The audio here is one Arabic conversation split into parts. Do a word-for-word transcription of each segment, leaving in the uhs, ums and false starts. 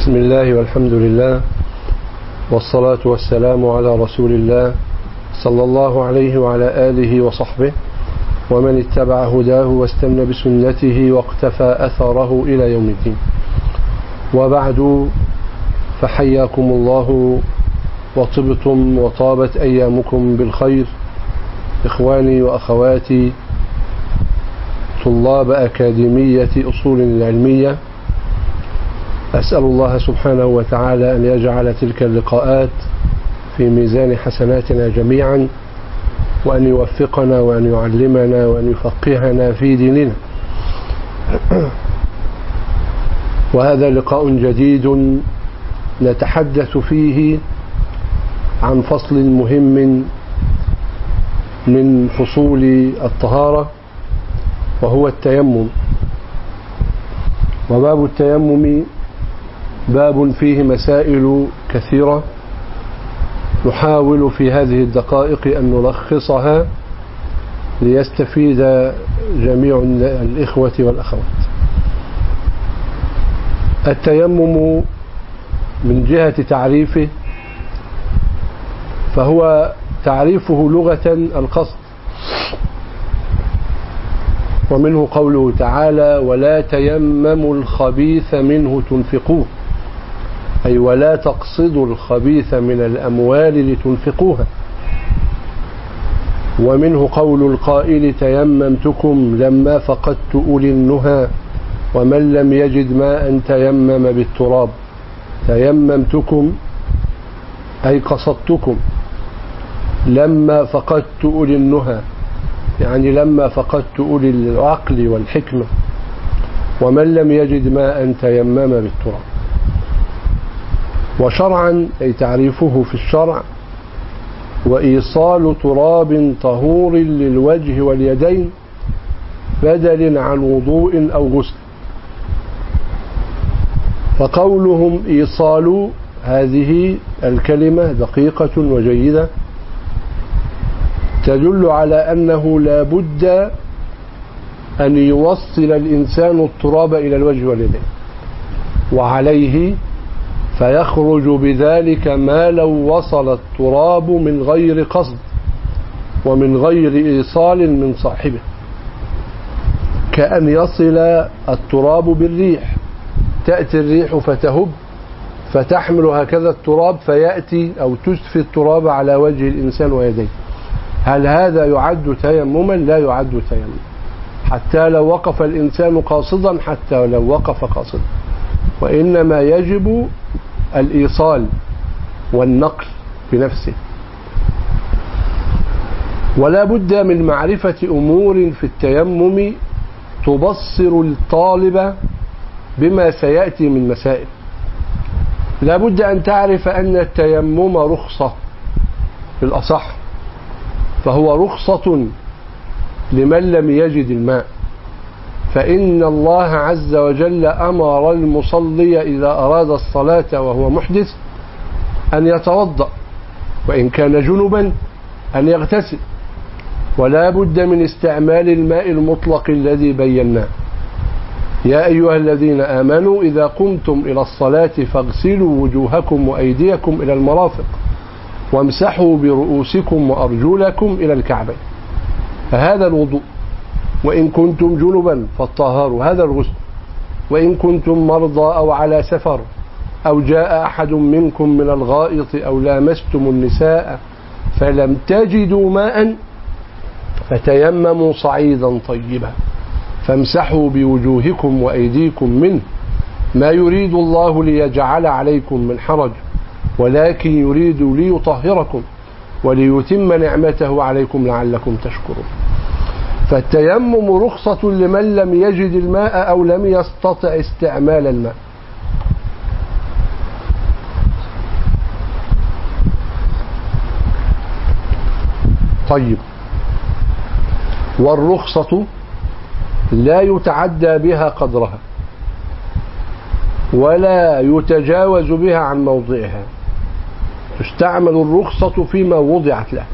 بسم الله والحمد لله والصلاة والسلام على رسول الله صلى الله عليه وعلى آله وصحبه ومن اتبع هداه واستنى بسنته واقتفى أثره إلى يوم الدين. وبعد، فحياكم الله وطبتم وطابت أيامكم بالخير إخواني وأخواتي طلاب أكاديمية أصول العلمية. أسأل الله سبحانه وتعالى أن يجعل تلك اللقاءات في ميزان حسناتنا جميعا، وأن يوفقنا وأن يعلمنا وأن يفقهنا في ديننا. وهذا لقاء جديد نتحدث فيه عن فصل مهم من فصول الطهارة، وهو التيمم. وباب التيمم باب فيه مسائل كثيرة، نحاول في هذه الدقائق أن نلخصها ليستفيد جميع الإخوة والأخوات. التيمم من جهة تعريفه فهو تعريفه لغة القصد، ومنه قوله تعالى: ولا تيمموا الخبيث منه تنفقوه، أي ولا تقصدوا الخبيث من الأموال لتنفقوها. ومنه قول القائل: تيممتكم لما فقدت أولي النهى ومن لم يجد ماء تيمم بالتراب. تيممتكم أي قصدتكم، لما فقدت أولي النهى يعني لما فقدت أولي العقل والحكمة، ومن لم يجد ماء تيمم بالتراب. وشرعا أي تعريفه في الشرع: وإيصال تراب طهور للوجه واليدين بدل عن وضوء أو غسل. فقولهم إيصال، هذه الكلمة دقيقة وجيدة، تدل على أنه لا بد أن يوصل الإنسان التراب إلى الوجه واليدين، وعليه فيخرج بذلك ما لو وصل التراب من غير قصد ومن غير إيصال من صاحبه، كأن يصل التراب بالريح، تأتي الريح فتهب فتحمل هكذا التراب فيأتي أو تسفي التراب على وجه الإنسان ويديه. هل هذا يعد تيمما؟ لا يعد تيمما، حتى لو وقف الإنسان قاصدا، حتى لو وقف قاصدا، وإنما يجب الإيصال والنقل بنفسه. ولا بد من معرفة أمور في التيمم تبصر الطالب بما سيأتي من مسائل. لا بد أن تعرف أن التيمم رخصة في الأصح، فهو رخصة لمن لم يجد الماء، فإن الله عز وجل أمر المصلي إذا أراد الصلاة وهو محدث أن يتوضأ، وإن كان جنبا أن يغتسل، ولا بد من استعمال الماء المطلق الذي بيناه: يا أيها الذين آمنوا إذا قمتم إلى الصلاة فاغسلوا وجوهكم وأيديكم إلى المرافق وامسحوا برؤوسكم وأرجلكم إلى الكعبين. فهذا الوضوء. وإن كنتم جنبا فالطهار، هذا الغسل. وإن كنتم مرضى أو على سفر أو جاء أحد منكم من الغائط أو لامستم النساء فلم تجدوا ماء فتيمموا صعيدا طيبا فامسحوا بوجوهكم وأيديكم منه، ما يريد الله ليجعل عليكم من حرج ولكن يريد ليطهركم وليتم نعمته عليكم لعلكم تشكرون. فالتيمم رخصة لمن لم يجد الماء أو لم يستطع استعمال الماء. طيب، والرخصة لا يتعدى بها قدرها ولا يتجاوز بها عن موضعها، تستعمل الرخصة فيما وضعت له،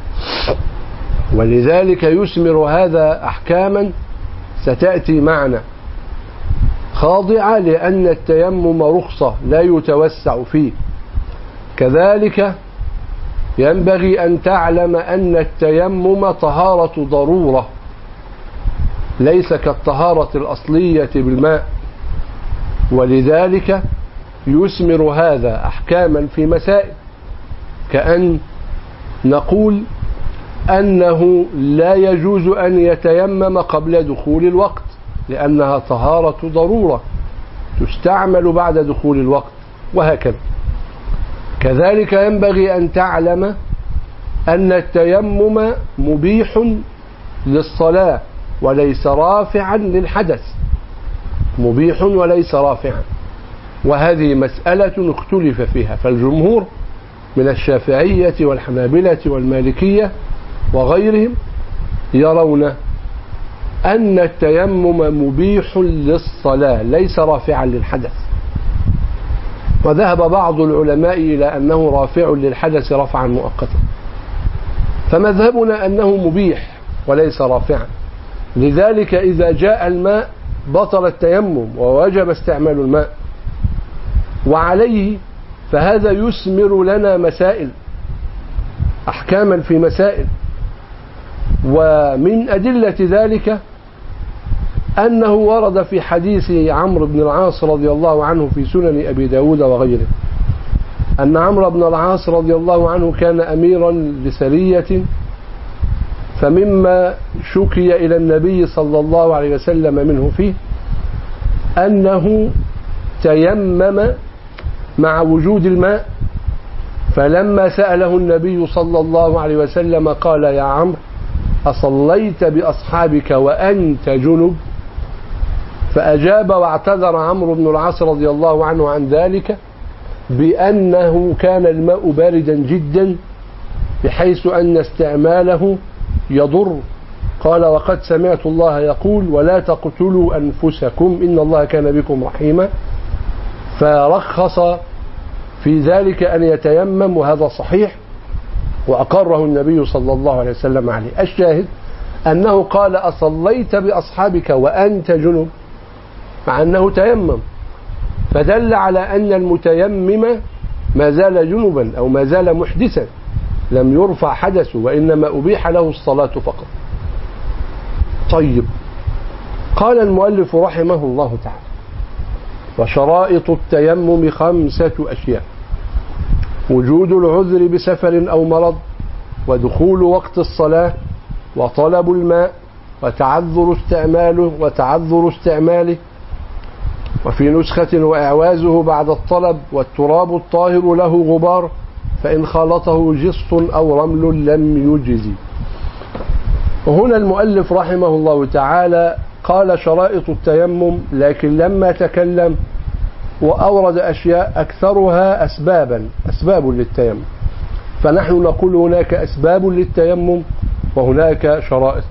ولذلك يثمر هذا أحكاما ستأتي معنا، خاضعة لأن التيمم رخصة لا يتوسع فيه. كذلك ينبغي أن تعلم أن التيمم طهارة ضرورة ليس كالطهارة الأصلية بالماء، ولذلك يثمر هذا أحكاما في مسائل، كأن نقول أنه لا يجوز أن يتيمم قبل دخول الوقت لأنها طهارة ضرورة تستعمل بعد دخول الوقت، وهكذا. كذلك ينبغي أن تعلم أن التيمم مبيح للصلاة وليس رافعا للحدث، مبيح وليس رافعا، وهذه مسألة اختلف فيها، فالجمهور من الشافعية والحنابلة والمالكية وغيرهم يرون أن التيمم مبيح للصلاة ليس رافعا للحدث، وذهب بعض العلماء إلى أنه رافع للحدث رفعا مؤقتا، فمذهبنا أنه مبيح وليس رافعا. لذلك إذا جاء الماء بطل التيمم ووجب استعمال الماء، وعليه فهذا يثمر لنا مسائل أحكاما في مسائل. ومن أدلة ذلك أنه ورد في حديث عمرو بن العاص رضي الله عنه في سنن أبي داود وغيره أن عمرو بن العاص رضي الله عنه كان أميرا لسرية، فمما شكي إلى النبي صلى الله عليه وسلم منه فيه أنه تيمم مع وجود الماء، فلما سأله النبي صلى الله عليه وسلم قال: يا عمرو أصليت بأصحابك وأنت جنب؟ فأجاب واعتذر عمرو بن العاص رضي الله عنه عن ذلك بأنه كان الماء باردا جدا بحيث أن استعماله يضر. قال: وقد سمعت الله يقول: ولا تقتلوا أنفسكم إن الله كان بكم رحيما. فرخص في ذلك أن يتيمم، وهذا صحيح، وأقره النبي صلى الله عليه وسلم عليه. الشاهد أنه قال: أصليت بأصحابك وأنت جنب، مع أنه تيمم، فدل على أن المتيمم ما زال جنبا أو ما زال محدثا، لم يرفع حدثه، وإنما أبيح له الصلاة فقط. طيب، قال المؤلف رحمه الله تعالى: وشرائط التيمم خمسة أشياء: وجود العذر بسفر أو مرض، ودخول وقت الصلاة، وطلب الماء، وتعذر استعماله وتعذر استعماله، وفي نسخة وإعوازه بعد الطلب، والتراب الطاهر له غبار فإن خالطه جص أو رمل لم يجزي. وهنا المؤلف رحمه الله تعالى قال شرائط التيمم، لكن لما تكلم وأورد أشياء أكثرها أسبابا أسباب للتيمم، فنحن نقول هناك أسباب للتيمم وهناك شرائط.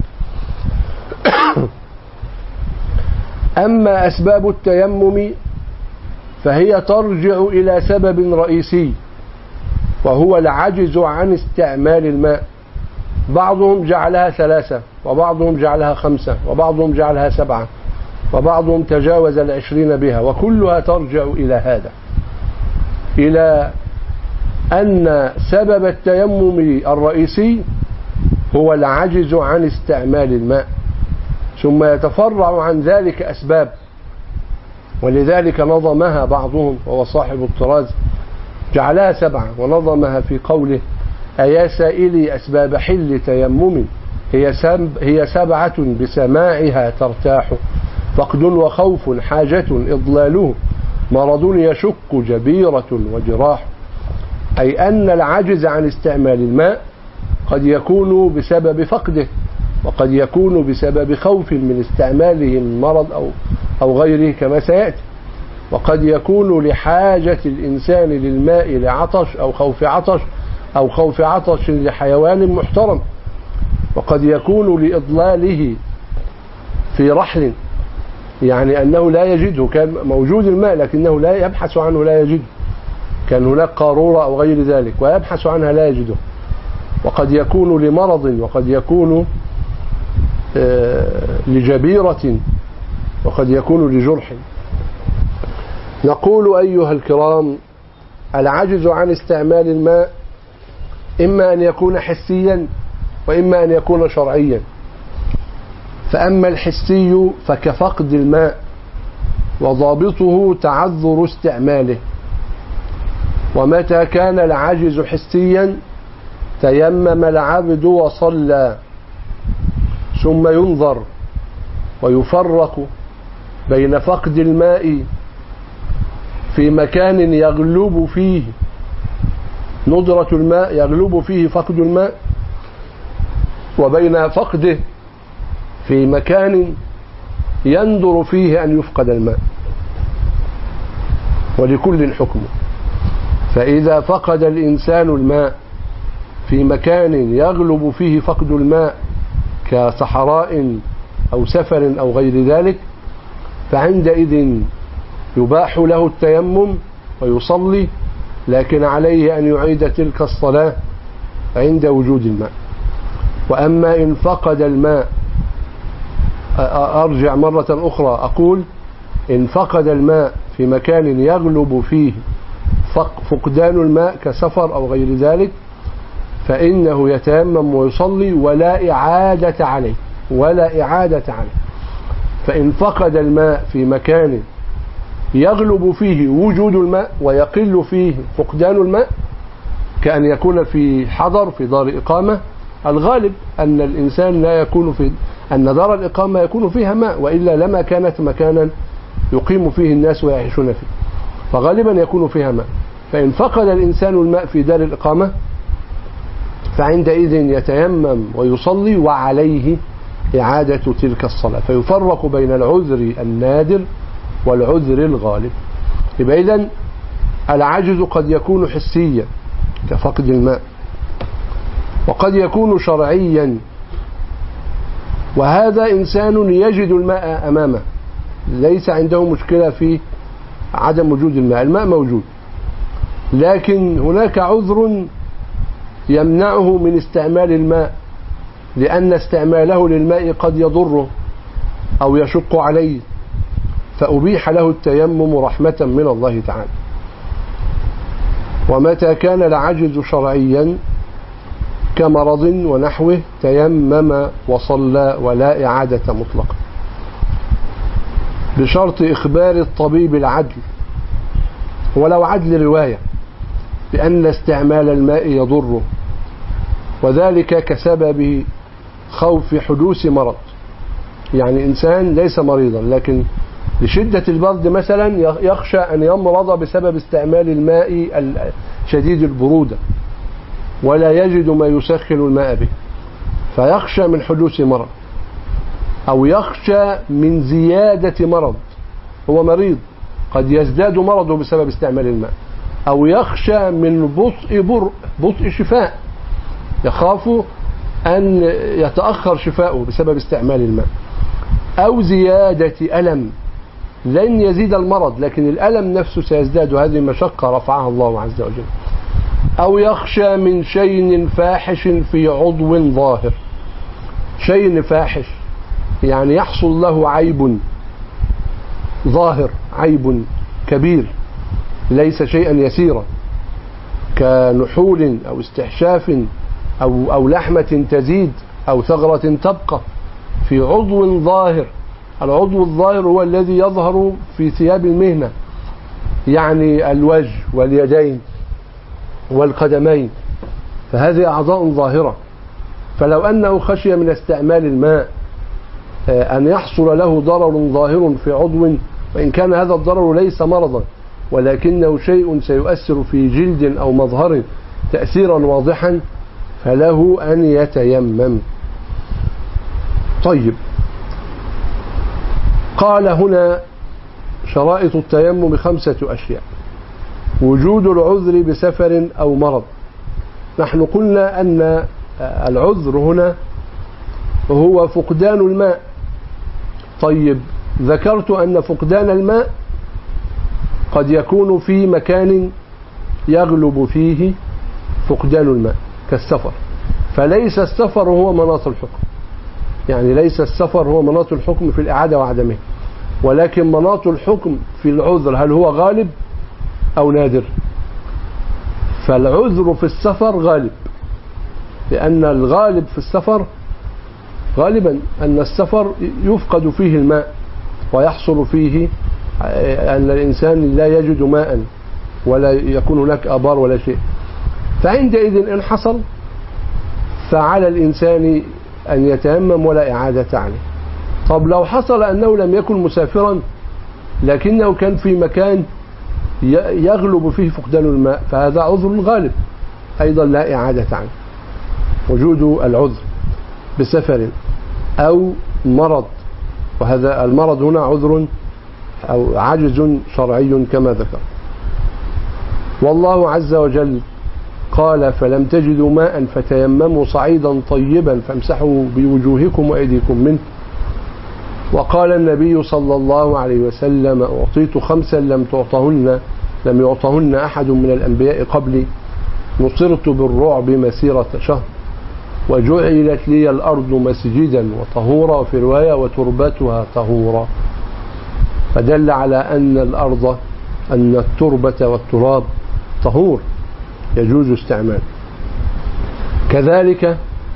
أما أسباب التيمم فهي ترجع إلى سبب رئيسي، وهو العجز عن استعمال الماء. بعضهم جعلها ثلاثة، وبعضهم جعلها خمسة، وبعضهم جعلها سبعة، وبعضهم تجاوز العشرين بها، وكلها ترجع إلى هذا، إلى أن سبب التيمم الرئيسي هو العجز عن استعمال الماء، ثم يتفرع عن ذلك أسباب، ولذلك نظمها بعضهم وهو صاحب الطراز جعلها سبعة، ونظمها في قوله: أيا سائلي أسباب حل تيمم، هي, سب هي سبعة بسماعها ترتاح، فقد وخوف حاجة إضلاله، مرض يشك جبيرة وجراح. أي أن العجز عن استعمال الماء قد يكون بسبب فقده، وقد يكون بسبب خوف من استعماله من مرض أو, أو غيره كما سيأتي، وقد يكون لحاجة الإنسان للماء لعطش أو خوف عطش أو خوف عطش لحيوان محترم، وقد يكون لإضلاله في رحل، يعني أنه لا يجده، كان موجود الماء لكنه لا يبحث عنه لا يجده، كان هناك قارورة أو غير ذلك ويبحث عنها لا يجده. وقد يكون لمرض، وقد يكون لجبيرة، وقد يكون لجرح. نقول أيها الكرام: العجز عن استعمال الماء إما أن يكون حسيا وإما أن يكون شرعيا. فأما الحسي فكفقد الماء، وضابطه تعذر استعماله. ومتى كان العجز حسيا تيمم العبد وصلى، ثم ينظر ويفرق بين فقد الماء في مكان يغلب فيه ندرة الماء، يغلب فيه فقد الماء، وبين فقده في مكان يندر فيه أن يفقد الماء، ولكل حكمه. فإذا فقد الإنسان الماء في مكان يغلب فيه فقد الماء كصحراء أو سفر أو غير ذلك، فعندئذ يباح له التيمم ويصلي، لكن عليه أن يعيد تلك الصلاة عند وجود الماء. وأما إن فقد الماء، أرجع مرة أخرى أقول: إن فقد الماء في مكان يغلب فيه فقدان الماء كسفر أو غير ذلك، فإنه يتيمم ويصلي ولا إعادة عليه، ولا إعادة عليه. فإن فقد الماء في مكان يغلب فيه وجود الماء ويقل فيه فقدان الماء، كأن يكون في حضر في دار إقامة، الغالب أن الإنسان لا يكون في أن دار الإقامة يكون فيها ماء، وإلا لما كانت مكانا يقيم فيه الناس ويعيشون فيه، فغالبا يكون فيها ماء. فإن فقد الإنسان الماء في دار الإقامة فعندئذ يتيمم ويصلي وعليه إعادة تلك الصلاة، فيفرق بين العذر النادر والعذر الغالب. يبقى إذن العجز قد يكون حسيا كفقد الماء، وقد يكون شرعيا، وهذا إنسان يجد الماء أمامه، ليس عنده مشكلة في عدم وجود الماء، الماء موجود، لكن هناك عذر يمنعه من استعمال الماء، لأن استعماله للماء قد يضره أو يشق عليه، فأبيح له التيمم رحمة من الله تعالى. ومتى كان العجز شرعيا كمرض ونحوه تيمم وصلى ولا إعادة مطلقة، بشرط إخبار الطبيب العدل ولو عدل رواية بأن استعمال الماء يضره، وذلك كسبب خوف حدوث مرض. يعني إنسان ليس مريضا لكن لشدة البرد مثلا يخشى أن يمرض بسبب استعمال الماء شديد البرودة ولا يجد ما يسخن الماء به، فيخشى من حدوث مرض، أو يخشى من زيادة مرض، هو مريض قد يزداد مرضه بسبب استعمال الماء، أو يخشى من بطء بر بطء شفاء، يخاف أن يتأخر شفاؤه بسبب استعمال الماء، أو زيادة ألم، لن يزيد المرض لكن الألم نفسه سيزداد، هذه مشقة رفعها الله عز وجل، أو يخشى من شيء فاحش في عضو ظاهر. شيء فاحش يعني يحصل له عيب ظاهر، عيب كبير ليس شيئا يسيرا، كنحول أو استحشاف أو, أو لحمة تزيد أو ثغرة تبقى في عضو ظاهر. العضو الظاهر هو الذي يظهر في ثياب المهنة، يعني الوجه واليدين والقدمين، فهذه أعضاء ظاهرة. فلو أنه خشي من استعمال الماء أن يحصل له ضرر ظاهر في عضو، وإن كان هذا الضرر ليس مرضا ولكنه شيء سيؤثر في جلد أو مظهر تأثيرا واضحا، فله أن يتيمم. طيب، قال هنا شرائط التيمم خمسة أشياء: وجود العذر بسفر أو مرض. نحن قلنا أن العذر هنا هو فقدان الماء. طيب، ذكرت أن فقدان الماء قد يكون في مكان يغلب فيه فقدان الماء كالسفر، فليس السفر هو مناط الحكم، يعني ليس السفر هو مناط الحكم في الإعادة وعدمه، ولكن مناط الحكم في العذر هل هو غالب أو نادر؟ فالعذر في السفر غالب، لأن الغالب في السفر غالبا أن السفر يفقد فيه الماء ويحصل فيه أن الإنسان لا يجد ماء ولا يكون هناك آبار ولا شيء، فعندئذ إن حصل فعلى الإنسان أن يتيمم ولا إعادة عليه. طب لو حصل أنه لم يكن مسافرا لكنه كان في مكان يغلب فيه فقدان الماء، فهذا عذر غالب أيضا لا إعادة عنه. وجود العذر بسفر أو مرض، وهذا المرض هنا عذر أو عجز شرعي كما ذكر. والله عز وجل قال فلم تجدوا ماء فتيمموا صعيدا طيبا فامسحوا بوجوهكم وأيديكم منه. وقال النبي صلى الله عليه وسلم أعطيت خمسا لم تعطهن لم يعطهن أحد من الأنبياء قبلي، نصرت بالرعب مسيرة شهر، وجعلت لي الأرض مسجدا وطهورا، وفي رواية وتربتها طهورا. فدل على أن الأرض أن التربة والتراب طهور يجوز استعمال. كذلك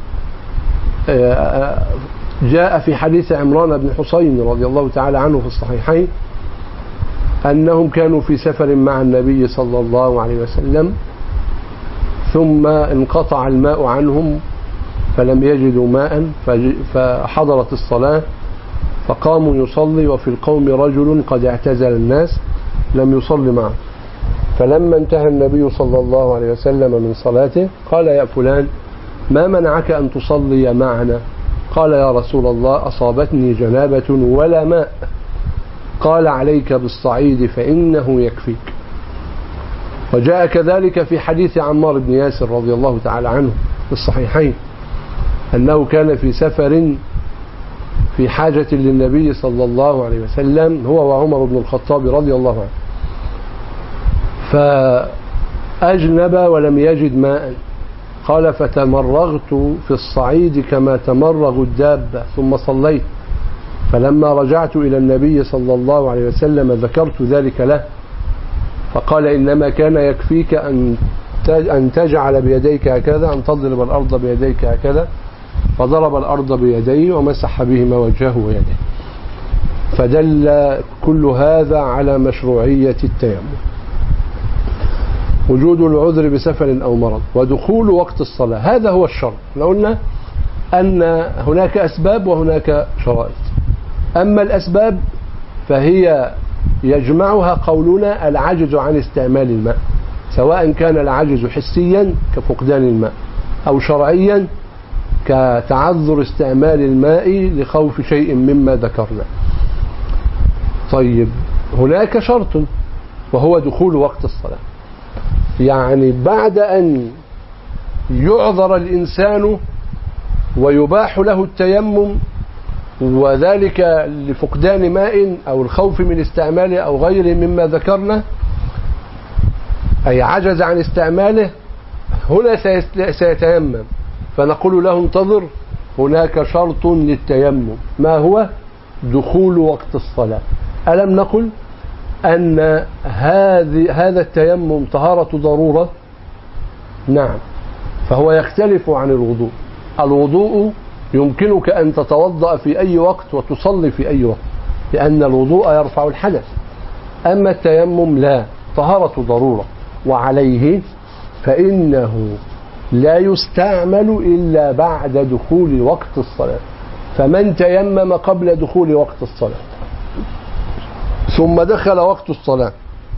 جاء في حديث عمران بن حسين رضي الله تعالى عنه في الصحيحين أنهم كانوا في سفر مع النبي صلى الله عليه وسلم، ثم انقطع الماء عنهم فلم يجدوا ماء، فحضرت الصلاة فقاموا يصلي وفي القوم رجل قد اعتزل الناس لم يصلي معه، فلما انتهى النبي صلى الله عليه وسلم من صلاته قال يا فلان ما منعك أن تصلي معنا؟ قال يا رسول الله أصابتني جنابة ولا ماء. قال عليك بالصعيد فإنه يكفيك. وجاء كذلك في حديث عمار بن ياسر رضي الله تعالى عنه في الصحيحين أنه كان في سفر في حاجة للنبي صلى الله عليه وسلم هو وعمر بن الخطاب رضي الله عنه، فأجنب ولم يجد ماء، قال فتمرغت في الصعيد كما تمرغ الدابة ثم صليت، فلما رجعت إلى النبي صلى الله عليه وسلم ذكرت ذلك له، فقال إنما كان يكفيك أن تجعل بيديك هكذا، أن تضرب الأرض بيديك هكذا، فضرب الأرض بيديه ومسح بهما وجهه ويديه. فدل كل هذا على مشروعية التيمم. وجود العذر بسفر أو مرض ودخول وقت الصلاة هذا هو الشرط. قلنا أن هناك أسباب وهناك شرائط. أما الأسباب فهي يجمعها قولنا العجز عن استعمال الماء، سواء كان العجز حسيا كفقدان الماء أو شرعيا كتعذر استعمال الماء لخوف شيء مما ذكرنا. طيب هناك شرط وهو دخول وقت الصلاة، يعني بعد أن يعذر الإنسان ويباح له التيمم وذلك لفقدان ماء أو الخوف من استعماله أو غيره مما ذكرنا، أي عجز عن استعماله، هنا سيتيمم، فنقول له انتظر هناك شرط للتيمم، ما هو؟ دخول وقت الصلاة. ألم نقل أن هذه هذا التيمم طهارة ضرورة؟ نعم، فهو يختلف عن الوضوء. الوضوء يمكنك أن تتوضأ في أي وقت وتصلي في أي وقت لأن الوضوء يرفع الحدث، أما التيمم لا، طهارة ضرورة، وعليه فإنه لا يستعمل إلا بعد دخول وقت الصلاة. فمن تيمم قبل دخول وقت الصلاة ثم دخل وقت الصلاة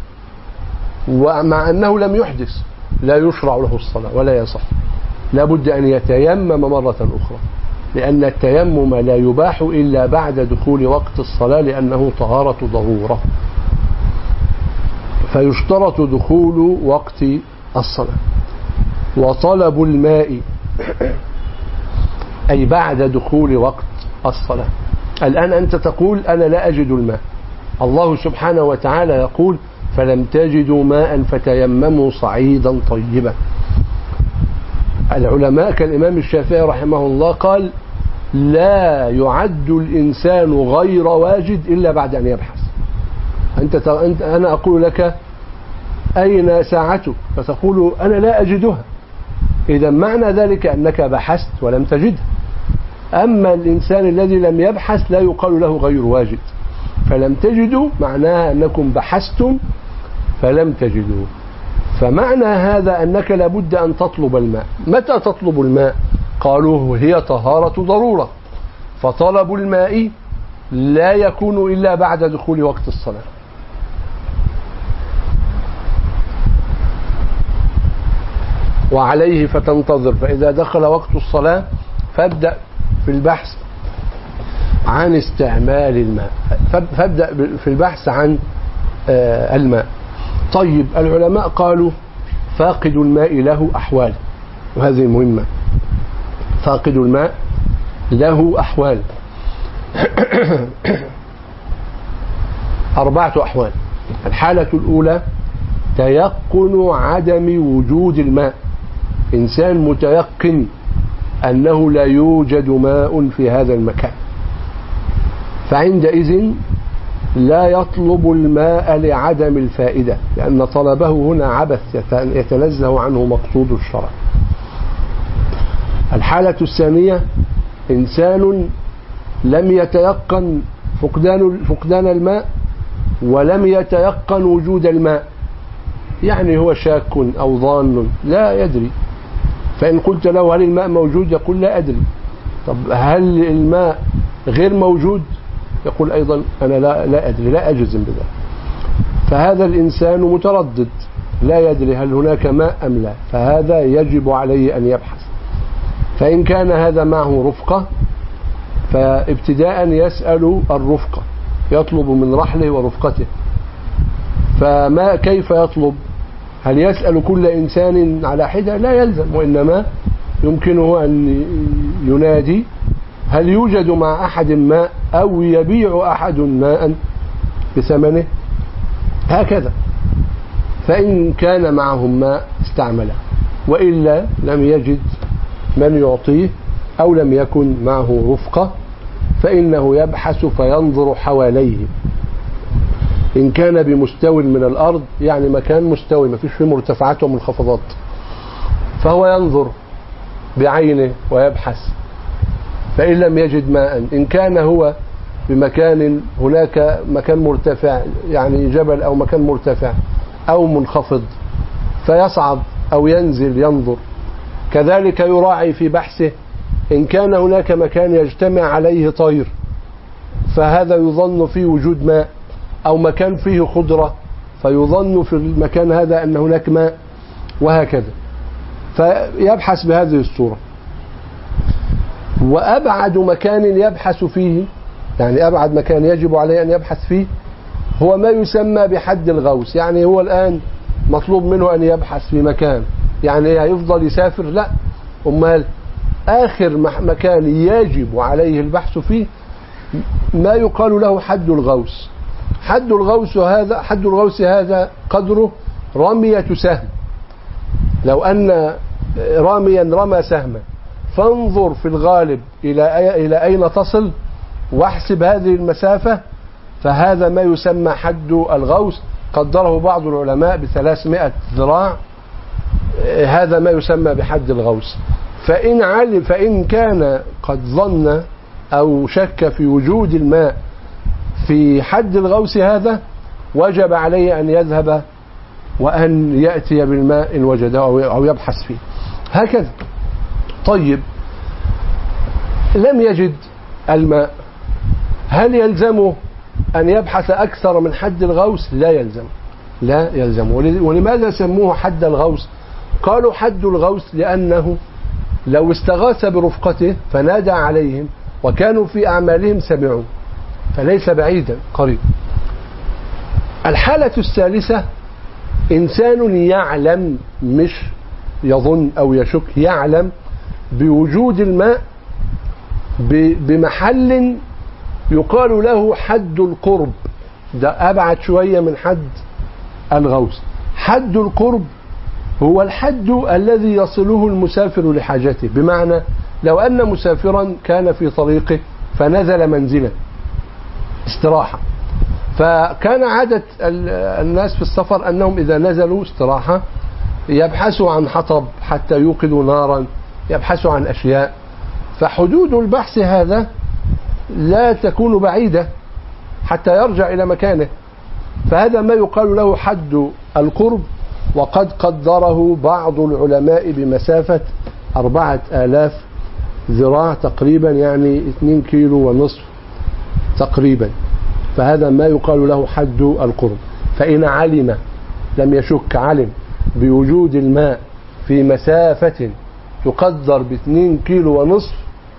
ومع أنه لم يحدث لا يشرع له الصلاة ولا يصح، لا بد أن يتيمم مرة أخرى، لأن التيمم لا يباح إلا بعد دخول وقت الصلاة لأنه طهارة ضرورة، فيشترط دخول وقت الصلاة. وطلب الماء أي بعد دخول وقت الصلاة. الآن أنت تقول أنا لا أجد الماء، الله سبحانه وتعالى يقول فلم تجدوا ماء فتيمموا صعيدا طيبا. العلماء كالإمام الشافعي رحمه الله قال لا يعد الإنسان غير واجد إلا بعد أن يبحث. أنت أنت أنا أقول لك أين ساعتك؟ فتقول أنا لا أجدها. إذا معنى ذلك أنك بحثت ولم تجدها. أما الإنسان الذي لم يبحث لا يقال له غير واجد. فلم تجدوا معناها أنكم بحثتم فلم تجدوا. فمعنى هذا أنك لابد أن تطلب الماء. متى تطلب الماء؟ قالوا هي طهارة ضرورة، فطلب الماء لا يكون إلا بعد دخول وقت الصلاة. وعليه فتنتظر، فإذا دخل وقت الصلاة فابدأ في البحث عن استعمال الماء، فابدأ في البحث عن الماء. طيب العلماء قالوا فاقد الماء له أحوال، وهذه مهمة. فاقد الماء له أحوال أربعة أحوال. الحالة الأولى تيقن عدم وجود الماء، إنسان متيقن أنه لا يوجد ماء في هذا المكان، فعندئذ لا يطلب الماء لعدم الفائدة، لأن طلبه هنا عبث يتنزه عنه مقصود الشرع. الحالة الثانية إنسان لم يتيقن فقدان فقدان الماء ولم يتيقن وجود الماء، يعني هو شاك أو ظان لا يدري، فإن قلت له هل الماء موجود يقول لا أدري. طب هل الماء غير موجود؟ يقول أيضا أنا لا, لا أدري، لا أجزم بذلك. فهذا الإنسان متردد لا يدري هل هناك ماء أم لا، فهذا يجب عليه أن يبحث. فإن كان هذا معه رفقة فابتداء يسأل الرفقة، يطلب من رحله ورفقته. فما كيف يطلب؟ هل يسأل كل إنسان على حدة؟ لا يلزم، وإنما يمكنه أن ينادي هل يوجد مع أحد ماء، أو يبيع أحد ماء بثمنه، هكذا. فإن كان معهم ماء استعمله، وإلا لم يجد من يعطيه أو لم يكن معه رفقة، فإنه يبحث فينظر حواليه. إن كان بمستوى من الأرض، يعني مكان مستوي ما فيش فيه مرتفعات ومنخفضات، فهو ينظر بعينه ويبحث. فإن لم يجد ماء، إن كان هو بمكان هناك مكان مرتفع، يعني جبل أو مكان مرتفع أو منخفض، فيصعد أو ينزل ينظر. كذلك يراعي في بحثه، إن كان هناك مكان يجتمع عليه طير فهذا يظن فيه وجود ماء، أو مكان فيه خضرة فيظن في المكان هذا أن هناك ماء، وهكذا. فيبحث بهذه الصورة. وأبعد مكان يبحث فيه، يعني أبعد مكان يجب عليه أن يبحث فيه، هو ما يسمى بحد الغوث. يعني هو الآن مطلوب منه أن يبحث في مكان، يعني هيفضل يسافر؟ لا، أمال آخر مكان يجب عليه البحث فيه ما يقال له حد الغوث. حد الغوث هذا حد الغوث هذا قدره رمية سهم. لو أن راميا رمى سهما، فانظر في الغالب إلى إلى أين تصل واحسب هذه المسافة، فهذا ما يسمى حد الغوث. قدره بعض العلماء بثلاثمائة ذراع، هذا ما يسمى بحد الغوث. فإن علم فإن كان قد ظن أو شك في وجود الماء في حد الغوث هذا، وجب عليه أن يذهب وأن يأتي بالماء إن وجده أو يبحث فيه، هكذا. طيب لم يجد الماء، هل يلزمه أن يبحث أكثر من حد الغوث؟ لا يلزم، لا يلزم. ولماذا سموه حد الغوث؟ قالوا حد الغوث لأنه لو استغاث برفقته فنادى عليهم وكانوا في أعمالهم سمعوا، فليس بعيدا، قريب. الحالة الثالثة إنسان يعلم، مش يظن أو يشك، يعلم بوجود الماء بمحل يقال له حد القرب. ده أبعد شوية من حد الغوث. حد القرب هو الحد الذي يصله المسافر لحاجته، بمعنى لو أن مسافرا كان في طريقه فنزل منزلا استراحة، فكان عادة الناس في السفر أنهم إذا نزلوا استراحة يبحثوا عن حطب حتى يوقدوا نارا، يبحثوا عن أشياء، فحدود البحث هذا لا تكون بعيدة حتى يرجع إلى مكانه، فهذا ما يقال له حد القرب، وقد قدره بعض العلماء بمسافة أربعة آلاف ذراع تقريبا، يعني اثنين كيلو ونصف تقريبا، فهذا ما يقال له حد القرب. فإن علم لم يشك علم بوجود الماء في مسافة تقدر باثنين كيلو ونصف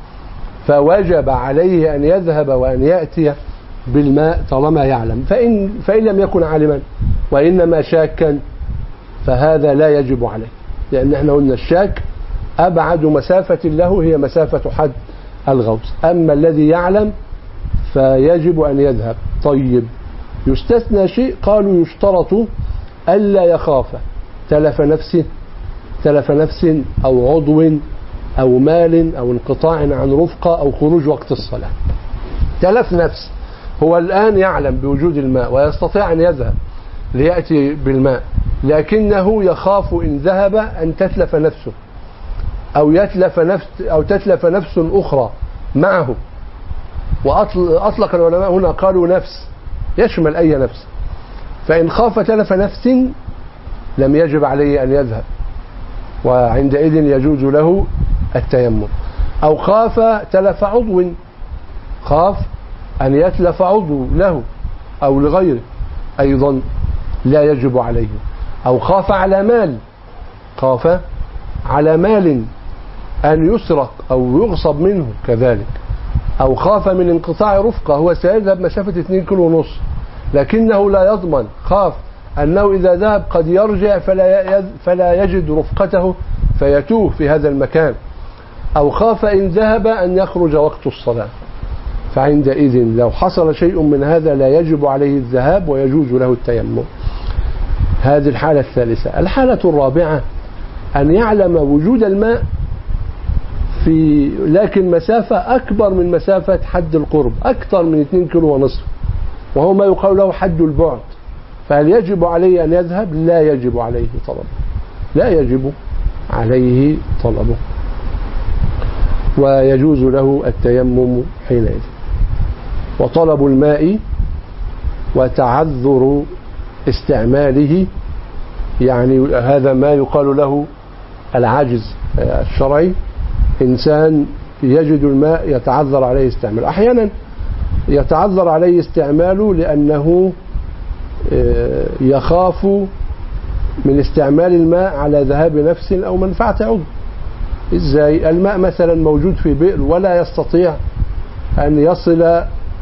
فوجب عليه أن يذهب وأن يأتي بالماء طالما يعلم. فإن, فإن لم يكن عالما وإنما شاكا فهذا لا يجب عليه، لأن احنا قلنا الشاك أبعد مسافة له هي مسافة حد الغوص، أما الذي يعلم فيجب أن يذهب. طيب، يستثنى شيء، قالوا يشترط ألا يخاف تلف نفسه تلف نفس أو عضو أو مال أو انقطاع عن رفقة أو خروج وقت الصلاة. تلف نفس، هو الآن يعلم بوجود الماء ويستطيع أن يذهب ليأتي بالماء، لكنه يخاف إن ذهب أن تتلف نفسه أو يتلف نفس أو تتلف نفس أخرى معه. وأطلق العلماء هنا قالوا نفس يشمل أي نفس، فإن خاف تلف نفس لم يجب عليه أن يذهب، وعندئذ يجوز له التيمم. أو خاف تلف عضو، خاف أن يتلف عضو له أو لغيره أيضا لا يجب عليه. أو خاف على مال، خاف على مال أن يسرق أو يغصب منه كذلك. أو خاف من انقطاع رفقة، هو سيذهب مسافة اثنين كيلو ونص لكنه لا يضمن، خاف أنه إذا ذهب قد يرجع فلا فلا يجد رفقته فيتوه في هذا المكان. أو خاف إن ذهب أن يخرج وقت الصلاة، فعندئذ لو حصل شيء من هذا لا يجب عليه الذهاب ويجوز له التيمم. هذه الحالة الثالثة. الحالة الرابعة أن يعلم وجود الماء في لكن مسافة أكبر من مسافة حد القرب، أكثر من اثنين كيلو ونصف، وهو ما يقال له حد البعد، فهل يجب عليه أن يذهب؟ لا يجب عليه طلبه، لا يجب عليه طلبه، ويجوز له التيمم حينئذ. وطلب الماء وتعذر استعماله، يعني هذا ما يقال له العجز الشرعي. إنسان يجد الماء يتعذر عليه استعماله، أحيانا يتعذر عليه استعماله لأنه يخاف من استعمال الماء على ذهاب نفس أو منفعة عضو. إزاي؟ الماء مثلا موجود في بئر ولا يستطيع أن يصل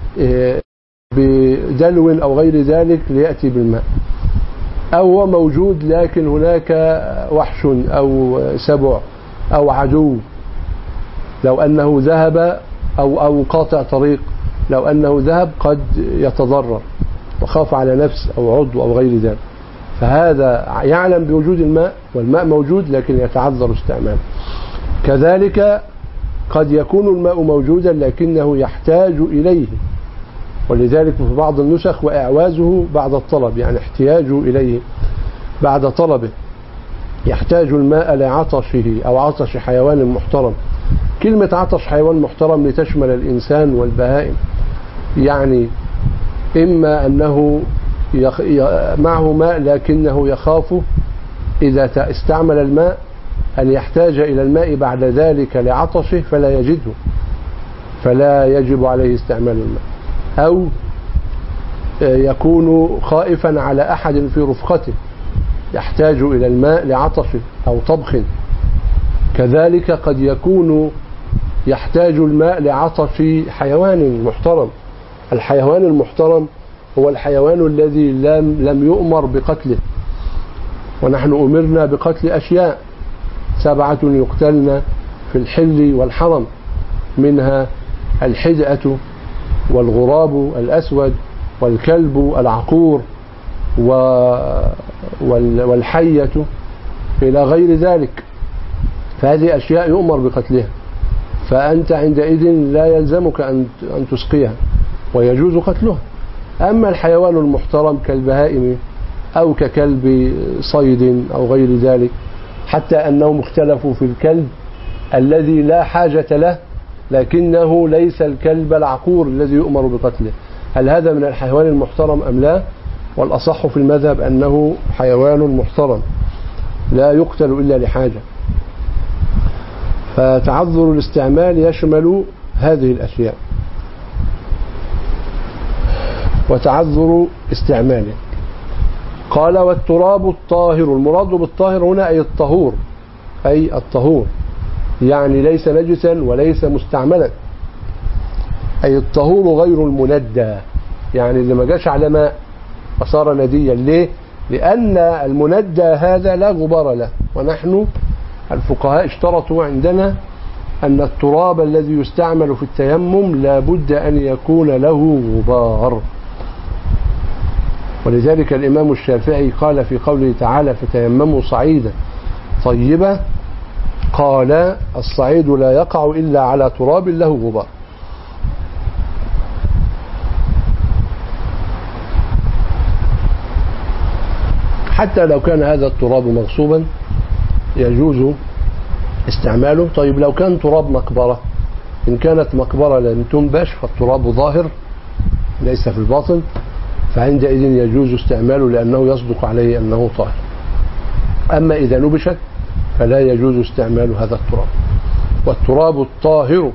بدلو أو غير ذلك ليأتي بالماء، أو هو موجود لكن هناك وحش أو سبع أو عدو، لو أنه ذهب أو أو قاطع طريق، لو أنه ذهب قد يتضرر وخاف على نفس أو عضو أو غير ذلك، فهذا يعلم بوجود الماء والماء موجود لكن يتعذر استعماله. كذلك قد يكون الماء موجودا لكنه يحتاج إليه، ولذلك في بعض النسخ وإعوازه بعد الطلب، يعني احتياجه إليه بعد طلبه، يحتاج الماء لعطشه أو عطش حيوان محترم. كلمة عطش حيوان محترم لتشمل الإنسان والبهائم، يعني إما أنه يخ... معه ماء لكنه يخاف إذا استعمل الماء أن يحتاج إلى الماء بعد ذلك لعطشه فلا يجده، فلا يجب عليه استعمال الماء. أو يكون خائفا على أحد في رفقته يحتاج إلى الماء لعطشه أو طبخ، كذلك قد يكون يحتاج الماء لعطش حيوان محترم. الحيوان المحترم هو الحيوان الذي لم, لم يؤمر بقتله، ونحن أمرنا بقتل أشياء سبعة يقتلن في الحل والحرم، منها الحدأة والغراب الأسود والكلب العقور والحية إلى غير ذلك، فهذه أشياء يؤمر بقتلها. فأنت عندئذ لا يلزمك أن تسقيها ويجوز قتلها. أما الحيوان المحترم كالبهائم أو ككلب صيد أو غير ذلك، حتى أنهم اختلفوا في الكلب الذي لا حاجة له لكنه ليس الكلب العقور الذي يؤمر بقتله، هل هذا من الحيوان المحترم أم لا؟ والأصح في المذهب أنه حيوان محترم لا يقتل إلا لحاجة. فتعذر الاستعمال يشمل هذه الأشياء وتعذر استعماله. قال والتراب الطاهر، المراد بالطاهر هنا أي الطهور، أي الطهور يعني ليس نجسا وليس مستعملا، أي الطهور غير المندى، يعني اللي ما جاش على ماء فصار نديا. ليه؟ لأن المندى هذا لا غبار له، ونحن الفقهاء اشترطوا عندنا أن التراب الذي يستعمل في التيمم لا بد أن يكون له غبار. ولذلك الإمام الشافعي قال في قوله تعالى فتيمموا صعيدا طيبا، قال الصعيد لا يقع إلا على تراب له غبار. حتى لو كان هذا التراب مغصوبا يجوز استعماله. طيب لو كان تراب مقبرة، إن كانت مقبرة لم تنبش فالتراب ظاهر ليس في الباطن، فعندئذ يجوز استعماله لأنه يصدق عليه أنه طاهر. أما إذا نبشت فلا يجوز استعمال هذا التراب. والتراب الطاهر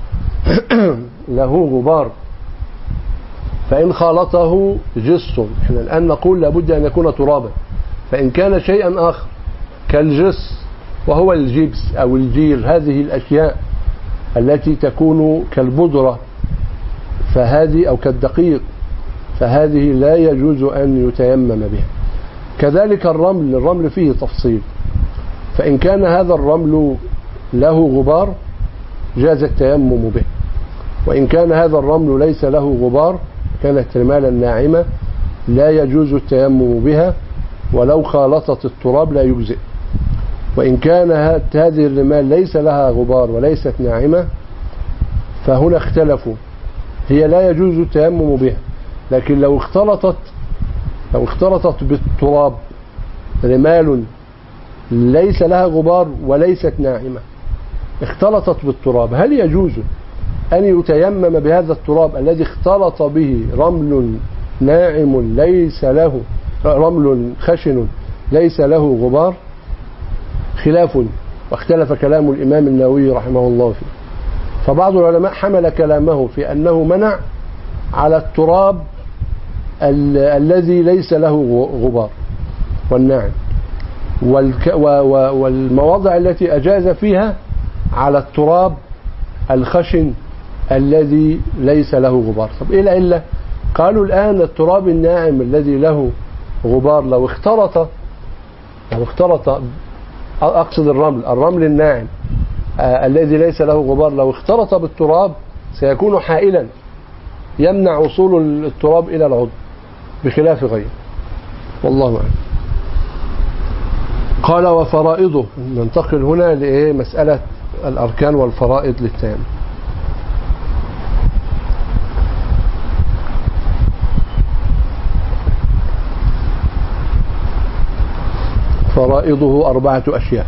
له غبار، فإن خالطه جص، احنا الآن نقول لابد أن يكون ترابا، فإن كان شيئا آخر كالجص وهو الجبس أو الجير، هذه الأشياء التي تكون كالبودرة فهذه أو كالدقيق، فهذه لا يجوز أن يتيمم بها. كذلك الرمل، الرمل فيه تفصيل، فإن كان هذا الرمل له غبار جاز التيمم به، وإن كان هذا الرمل ليس له غبار كانت رمالا ناعمة لا يجوز التيمم بها، ولو خالطت التراب لا يجزئ. وإن كان هذه الرمال ليس لها غبار وليست ناعمة فهنا اختلفوا، هي لا يجوز التيمم بها، لكن لو اختلطت لو اختلطت بالتراب رمال ليس لها غبار وليست ناعمة، اختلطت بالتراب، هل يجوز أن يتيمم بهذا التراب الذي اختلط به رمل ناعم ليس له رمل خشن ليس له غبار؟ خلاف، واختلف كلام الإمام النووي رحمه الله فيه. فبعض العلماء حمل كلامه في أنه منع على التراب ال الذي ليس له غبار والناعم، والمواضع التي أجاز فيها على التراب الخشن الذي ليس له غبار. طب إيه العلة؟ قالوا الآن التراب الناعم الذي له غبار لو اختلط لو اختلط أقصد الرمل الرمل الناعم آه الذي ليس له غبار لو اختلط بالتراب سيكون حائلا يمنع وصول التراب إلى العضو بخلاف غيره، والله أعلم. قال وفرائضه، ننتقل هنا لمسألة الأركان والفرائض للتيمم. فرائضه أربعة أشياء: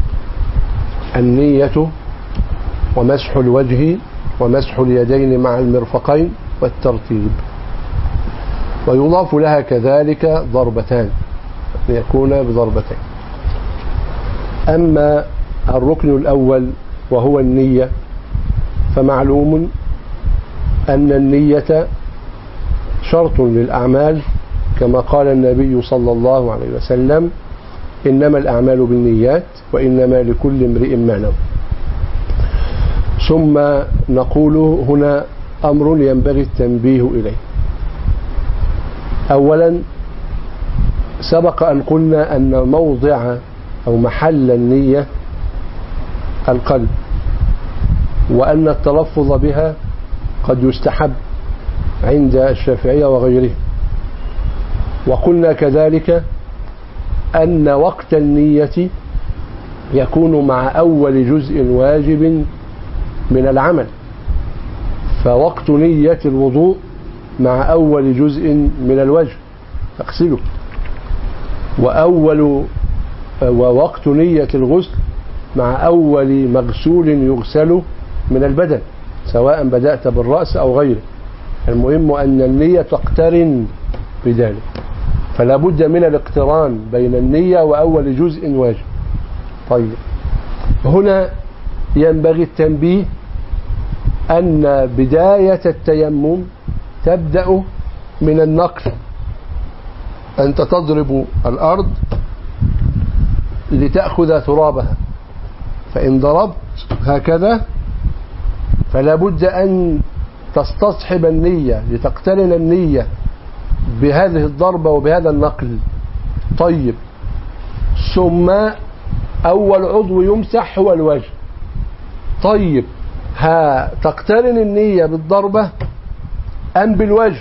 النية ومسح الوجه ومسح اليدين مع المرفقين والترتيب، ويضاف لها كذلك ضربتان ليكون بضربتين. أما الركن الأول وهو النية فمعلوم أن النية شرط للأعمال، كما قال النبي صلى الله عليه وسلم: إنما الأعمال بالنيات وإنما لكل امرئ ما نوى. ثم نقول هنا أمر ينبغي التنبيه إليه. أولا سبق أن قلنا أن موضع أو محل النية القلب، وأن التلفظ بها قد يستحب عند الشافعية وغيره. وقلنا كذلك أن وقت النية يكون مع أول جزء واجب من العمل. فوقت نية الوضوء مع أول جزء من الوجه تغسله، وأول ووقت نية الغسل مع أول مغسول يغسل من البدن، سواء بدأت بالرأس أو غيره، المهم أن النية تقترن بذلك. فلا بد من الاقتران بين النية وأول جزء واجب. طيب، هنا ينبغي التنبيه أن بداية التيمم تبدأ من النقل. أنت تضرب الأرض لتأخذ ترابها، فإن ضربت هكذا فلا بد أن تستصحب النية لتقترن النية بهذه الضربة وبهذا النقل. طيب، ثم أول عضو يمسح هو الوجه. طيب، ها تقترن النية بالضربة أم بالوجه؟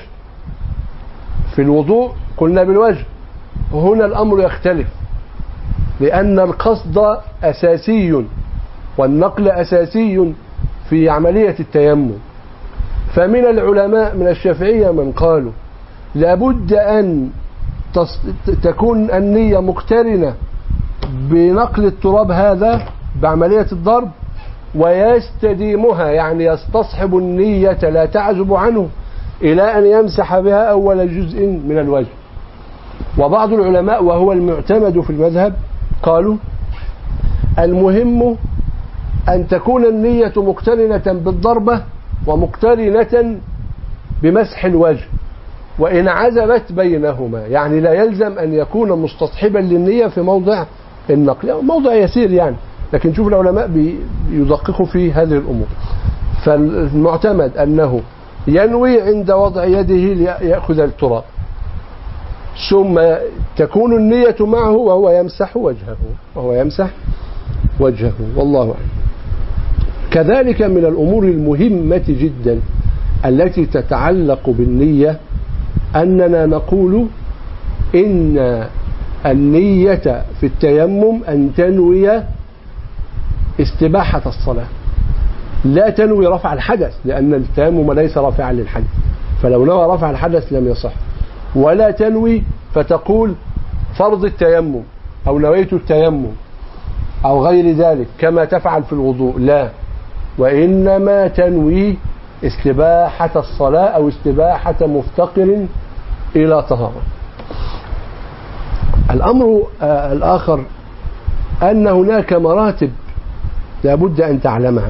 في الوضوء قلنا بالوجه، وهنا الأمر يختلف، لأن القصد أساسي والنقل أساسي في عملية التيمم. فمن العلماء من الشافعية من قالوا لابد أن تكون النية مقترنة بنقل التراب هذا بعملية الضرب، ويستديمها، يعني يستصحب النية لا تعزب عنه إلى أن يمسح بها أول جزء من الوجه. وبعض العلماء وهو المعتمد في المذهب قالوا المهم أن تكون النية مقترنة بالضربة ومقترنة بمسح الوجه، وإن عزبت بينهما، يعني لا يلزم أن يكون مستصحبا للنية في موضع النقل، موضع يسير يعني، لكن شوف العلماء بيدققوا في هذه الأمور. فالمعتمد أنه ينوي عند وضع يده ليأخذ التراب، ثم تكون النية معه وهو يمسح وجهه وهو يمسح وجهه والله أعلم. كذلك من الأمور المهمة جدا التي تتعلق بالنية أننا نقول إن النية في التيمم أن تنوي استباحة الصلاة، لا تنوي رفع الحدث، لأن التيمم ليس رافعا للحدث، فلو نوى رفع الحدث لم يصح. ولا تنوي فتقول فرض التيمم أو نويت التيمم أو غير ذلك كما تفعل في الوضوء، لا، وإنما تنوي استباحة الصلاة أو استباحة مفتقر إلى طهارة. الأمر الآخر أن هناك مراتب لابد أن تعلمها.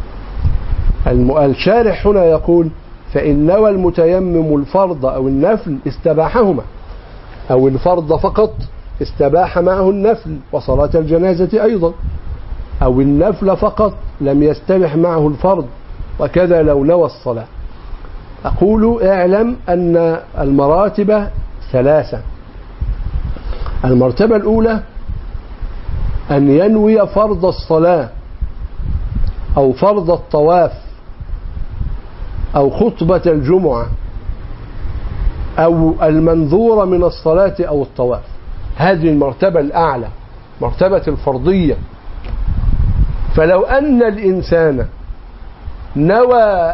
الشارح هنا يقول فإن نوى المتيمم الفرض أو النفل استباحهما، أو الفرض فقط استباح معه النفل وصلاة الجنازة أيضا، أو النفل فقط لم يستبح معه الفرض، وكذا لو نوى الصلاة. أقول اعلم أن المراتب ثلاثة. المرتبة الأولى أن ينوي فرض الصلاة أو فرض الطواف أو خطبة الجمعة أو المنظور من الصلاة أو الطواف. هذه المرتبة الأعلى، مرتبة الفرضية. فلو أن الإنسان نوى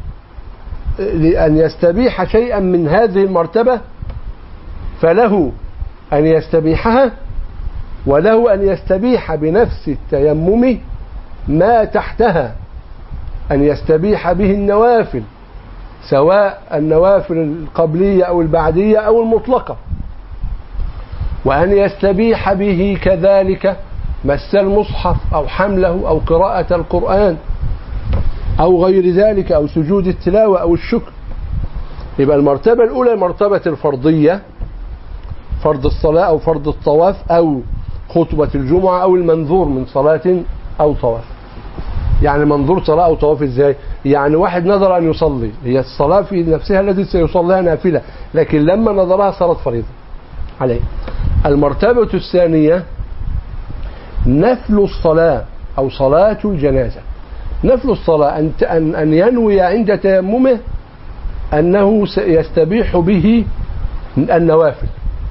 أن يستبيح شيئا من هذه المرتبة فله أن يستبيحها، وله أن يستبيح بنفس التيمم ما تحتها، أن يستبيح به النوافل، سواء النوافل القبلية أو البعدية أو المطلقة، وأن يستبيح به كذلك مس المصحف أو حمله أو قراءة القرآن أو غير ذلك أو سجود التلاوة أو الشكر. يبقى المرتبة الأولى مرتبة الفرضية، فرض الصلاة أو فرض الطواف أو خطبة الجمعة أو المنظور من صلاة أو طواف. يعني منظور صلاة أو طواف إزاي؟ يعني واحد نظر أن يصلي، هي الصلاة في نفسها التي سيصليها نافلة، لكن لما نظرها صارت فريضة عليه. المرتبة الثانية نفل الصلاة أو صلاة الجنازة. نفل الصلاة أن أن ينوي عند تيممه أنه يستبيح به النوافل،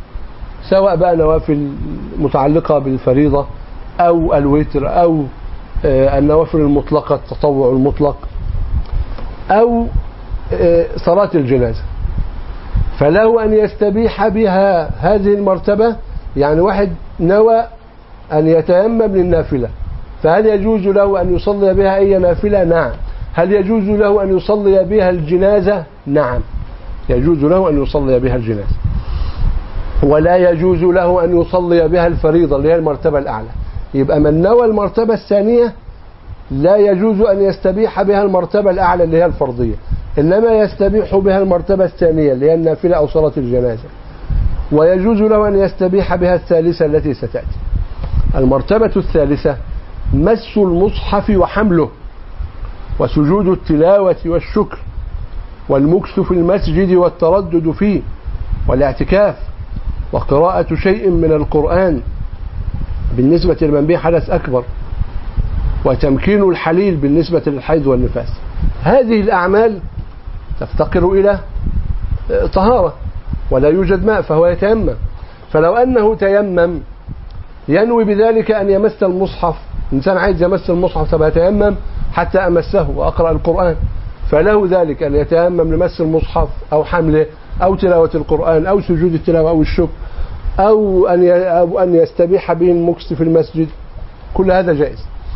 سواء بقى نوافل متعلقة بالفريضة أو الوتر أو النوافل المطلقة التطوع المطلق أو صلاة الجنازة، فله أن يستبيح بها هذه المرتبة. يعني واحد نوى أن يتيمم للنافلة، فهل يجوز له أن يصلي بها أي نافلة؟ نعم. هل يجوز له أن يصلي بها الجنازة؟ نعم، يجوز له أن يصلي بها الجنازة. ولا يجوز له أن يصلي بها الفريضة اللي هي المرتبة الأعلى. يبقى من نوى المرتبة الثانية لا يجوز أن يستبيح بها المرتبة الأعلى اللي هي الفرضية، إنما يستبيح بها المرتبة الثانية اللي هي النافلة أو صلاة الجنازة. ويجوز له أن يستبيح بها الثالثة التي ستأتي. المرتبة الثالثة مس المصحف وحمله، وسجود التلاوة والشكر، والمكث في المسجد والتردد فيه، والاعتكاف، وقراءة شيء من القرآن بالنسبة لمن به حدث أكبر، وتمكين الحليل بالنسبة للحيض والنفاس. هذه الأعمال تفتقر إلى طهارة ولا يوجد ماء، فهو يتيمم. فلو أنه تيمم ينوي بذلك أن يمس المصحف، إنسان عايز يمس المصحف طب يتيمم حتى أمسه وأقرأ القرآن، فله ذلك أن يتيمم لمس المصحف أو حمله أو تلاوة القرآن أو سجود التلاوة أو الشكر أو أن أو أن يستبيح به المكث في المسجد، كل هذا جائز.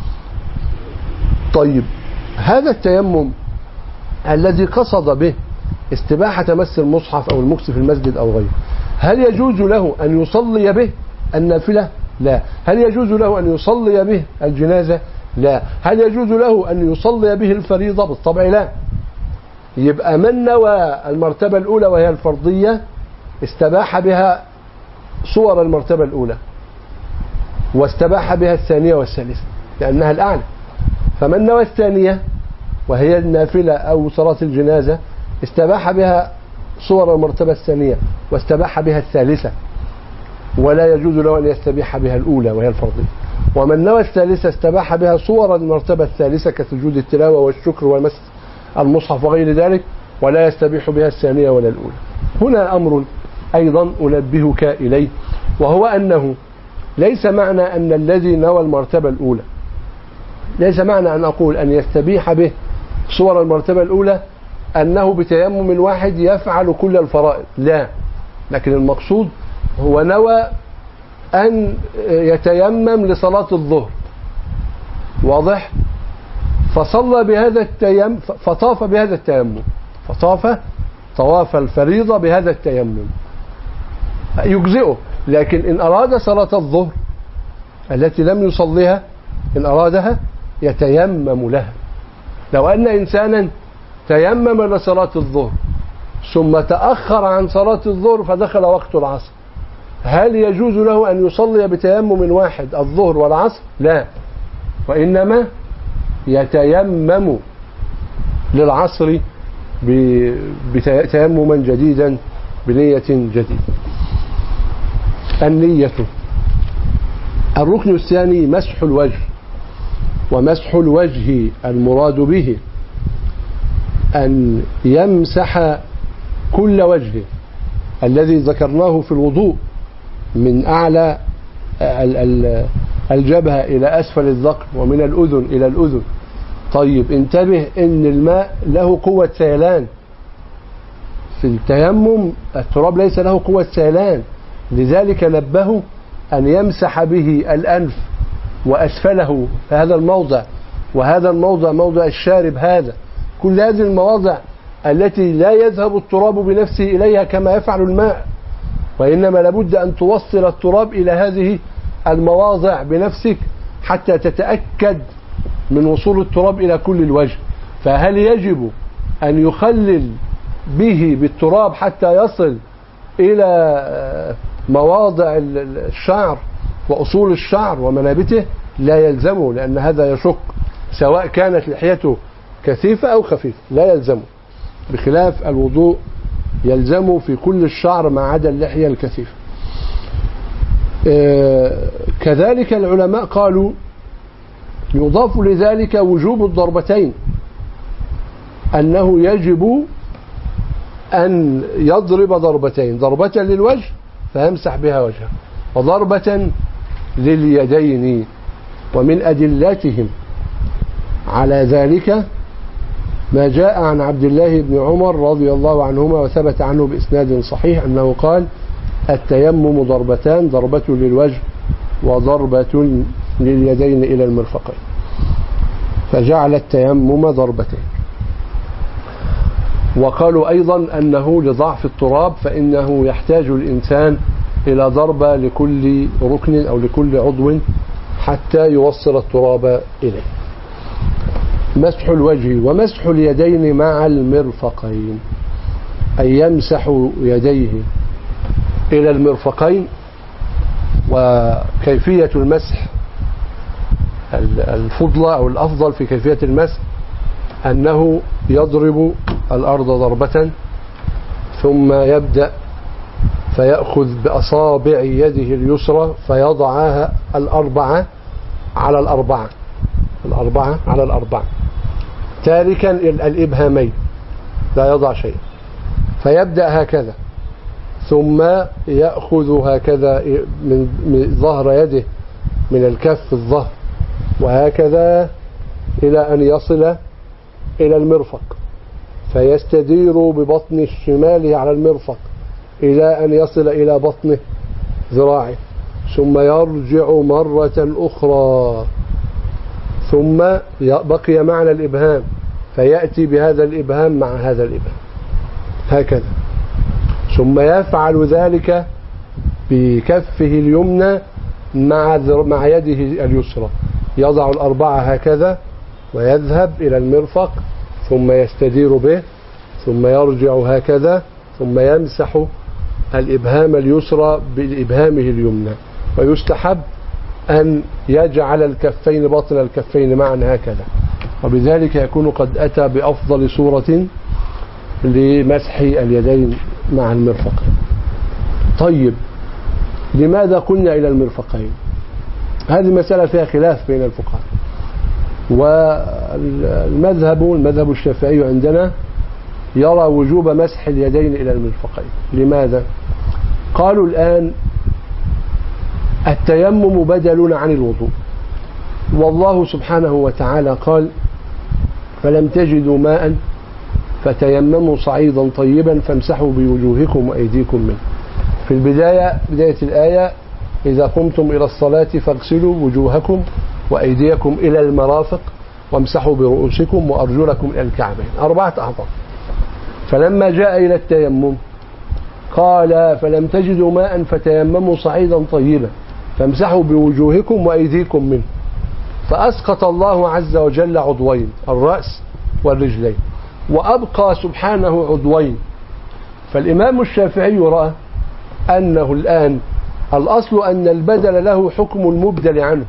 طيب هذا التيمم الذي قصد به استباحة مس المصحف أو المكث في المسجد أو غيره، هل يجوز له أن يصلي به النافلة؟ لا. هل يجوز له أن يصلي به الجنازة؟ لا. هل يجوز له أن يصلي به الفريضة؟ بالطبع لا. يبقى من نوى المرتبة الأولى وهي الفرضية استباح بها صور المرتبة الأولى، واستباح بها الثانية والثالثة لأنها الأعلى. فمن نوى الثانية وهي النافلة أو صلاة الجنازة استباح بها صور المرتبة الثانية واستباح بها الثالثة، ولا يجوز له أن يستبيح بها الأولى وهي الفرضية. ومن نوى الثالثة استباح بها صور المرتبة الثالثة كسجود التلاوة والشكر ومس المصحف وغير ذلك، ولا يستبيح بها الثانية ولا الأولى. هنا أمر أيضا أنبهك إليه، وهو أنه ليس معنى أن الذي نوى المرتبة الأولى، ليس معنى أن أقول أن يستبيح به صور المرتبة الأولى أنه بتيمم واحد يفعل كل الفرائض، لا. لكن المقصود هو نوى أن يتيمم لصلاة الظهر، واضح؟ فصلى بهذا التيمم، فطاف بهذا التيمم، فطاف طواف الفريضة بهذا التيمم يجزئه. لكن إن أراد صلاة الظهر التي لم يصليها، إن أرادها يتيمم لها. لو أن إنسانا تيمم لصلاة الظهر ثم تأخر عن صلاة الظهر فدخل وقت العصر، هل يجوز له أن يصلي بتيمم واحد الظهر والعصر؟ لا، وإنما يتيمم للعصر بتيمما جديدا بنية جديدة. النية. الركن الثاني مسح الوجه. ومسح الوجه المراد به أن يمسح كل وجهه الذي ذكرناه في الوضوء من أعلى الجبهة إلى أسفل الذقن ومن الأذن إلى الأذن. طيب انتبه إن الماء له قوة سيلان، في التيمم التراب ليس له قوة سيلان، لذلك نبهه أن يمسح به الأنف وأسفله في هذا الموضع، وهذا الموضع موضع الشارب، هذا كل هذه المواضع التي لا يذهب التراب بنفسه إليها كما يفعل الماء، وإنما لابد أن توصل التراب إلى هذه المواضع بنفسك حتى تتأكد من وصول التراب إلى كل الوجه. فهل يجب أن يخلل به بالتراب حتى يصل إلى مواضع الشعر وأصول الشعر ومنابته؟ لا يلزمه، لأن هذا يشق، سواء كانت لحيته كثيفة أو خفيفة لا يلزمه، بخلاف الوضوء يلزمه في كل الشعر ما عدا اللحية الكثيفة. كذلك العلماء قالوا يضاف لذلك وجوب الضربتين، أنه يجب أن يضرب ضربتين، ضربة للوجه فيمسح بها وجهه، وضربة لليدين. ومن أدلتهم على ذلك ما جاء عن عبد الله بن عمر رضي الله عنهما وثبت عنه بإسناد صحيح أنه قال: التيمم ضربتان، ضربة للوجه وضربة لليدين إلى المرفقين. فجعل التيمم ضربتين. وقالوا أيضا أنه لضعف التراب، فإنه يحتاج الإنسان إلى ضربة لكل ركن أو لكل عضو حتى يوصل التراب إليه. مسح الوجه ومسح اليدين مع المرفقين، أي يمسح يديه إلى المرفقين. وكيفية المسح الفضلة أو الأفضل في كيفية المسح أنه يضرب الأرض ضربة ثم يبدأ فيأخذ بأصابع يده اليسرى فيضعها الأربعة على الأربعة الأربعة على الأربعة تاركا الإبهامين، لا يضع شيء، فيبدأ هكذا ثم يأخذ هكذا من ظهر يده من الكف الظهر وهكذا إلى أن يصل إلى المرفق، فيستدير ببطن الشمال على المرفق إلى أن يصل إلى بطن ذراعه، ثم يرجع مرة أخرى، ثم بقي معنى الإبهام فيأتي بهذا الإبهام مع هذا الإبهام هكذا، ثم يفعل ذلك بكفه اليمنى مع مع يده اليسرى، يضع الأربعة هكذا ويذهب إلى المرفق ثم يستدير به ثم يرجع هكذا ثم يمسح الإبهام اليسرى بإبهامه اليمنى. ويستحب أن يجعل الكفين بطن الكفين معا هكذا، وبذلك يكون قد أتى بأفضل صورة لمسح اليدين مع المرفقين. طيب، لماذا قلنا إلى المرفقين؟ هذه مسألة فيها خلاف بين الفقهاء، والمذهب المذهب الشافعي عندنا يرى وجوب مسح اليدين إلى المرفقين. لماذا؟ قالوا الآن التيمم بدل عن الوضوء، والله سبحانه وتعالى قال: فلم تجدوا ماء فتيمموا صعيدا طيبا فامسحوا بوجوهكم وأيديكم منه. في البداية بداية الآية: إذا قمتم إلى الصلاة فاغسلوا وجوهكم وأيديكم إلى المرافق وامسحوا برؤوسكم وأرجلكم إلى الكعبين، أربعة أعضاء. فلما جاء إلى التيمم قال: فلم تجدوا ماء فتيمموا صعيدا طيبا فامسحوا بوجوهكم وأيديكم منه، فأسقط الله عز وجل عضوين، الرأس والرجلين، وأبقى سبحانه عضوين. فالإمام الشافعي رأى أنه الآن الأصل أن البدل له حكم المبدل عنه،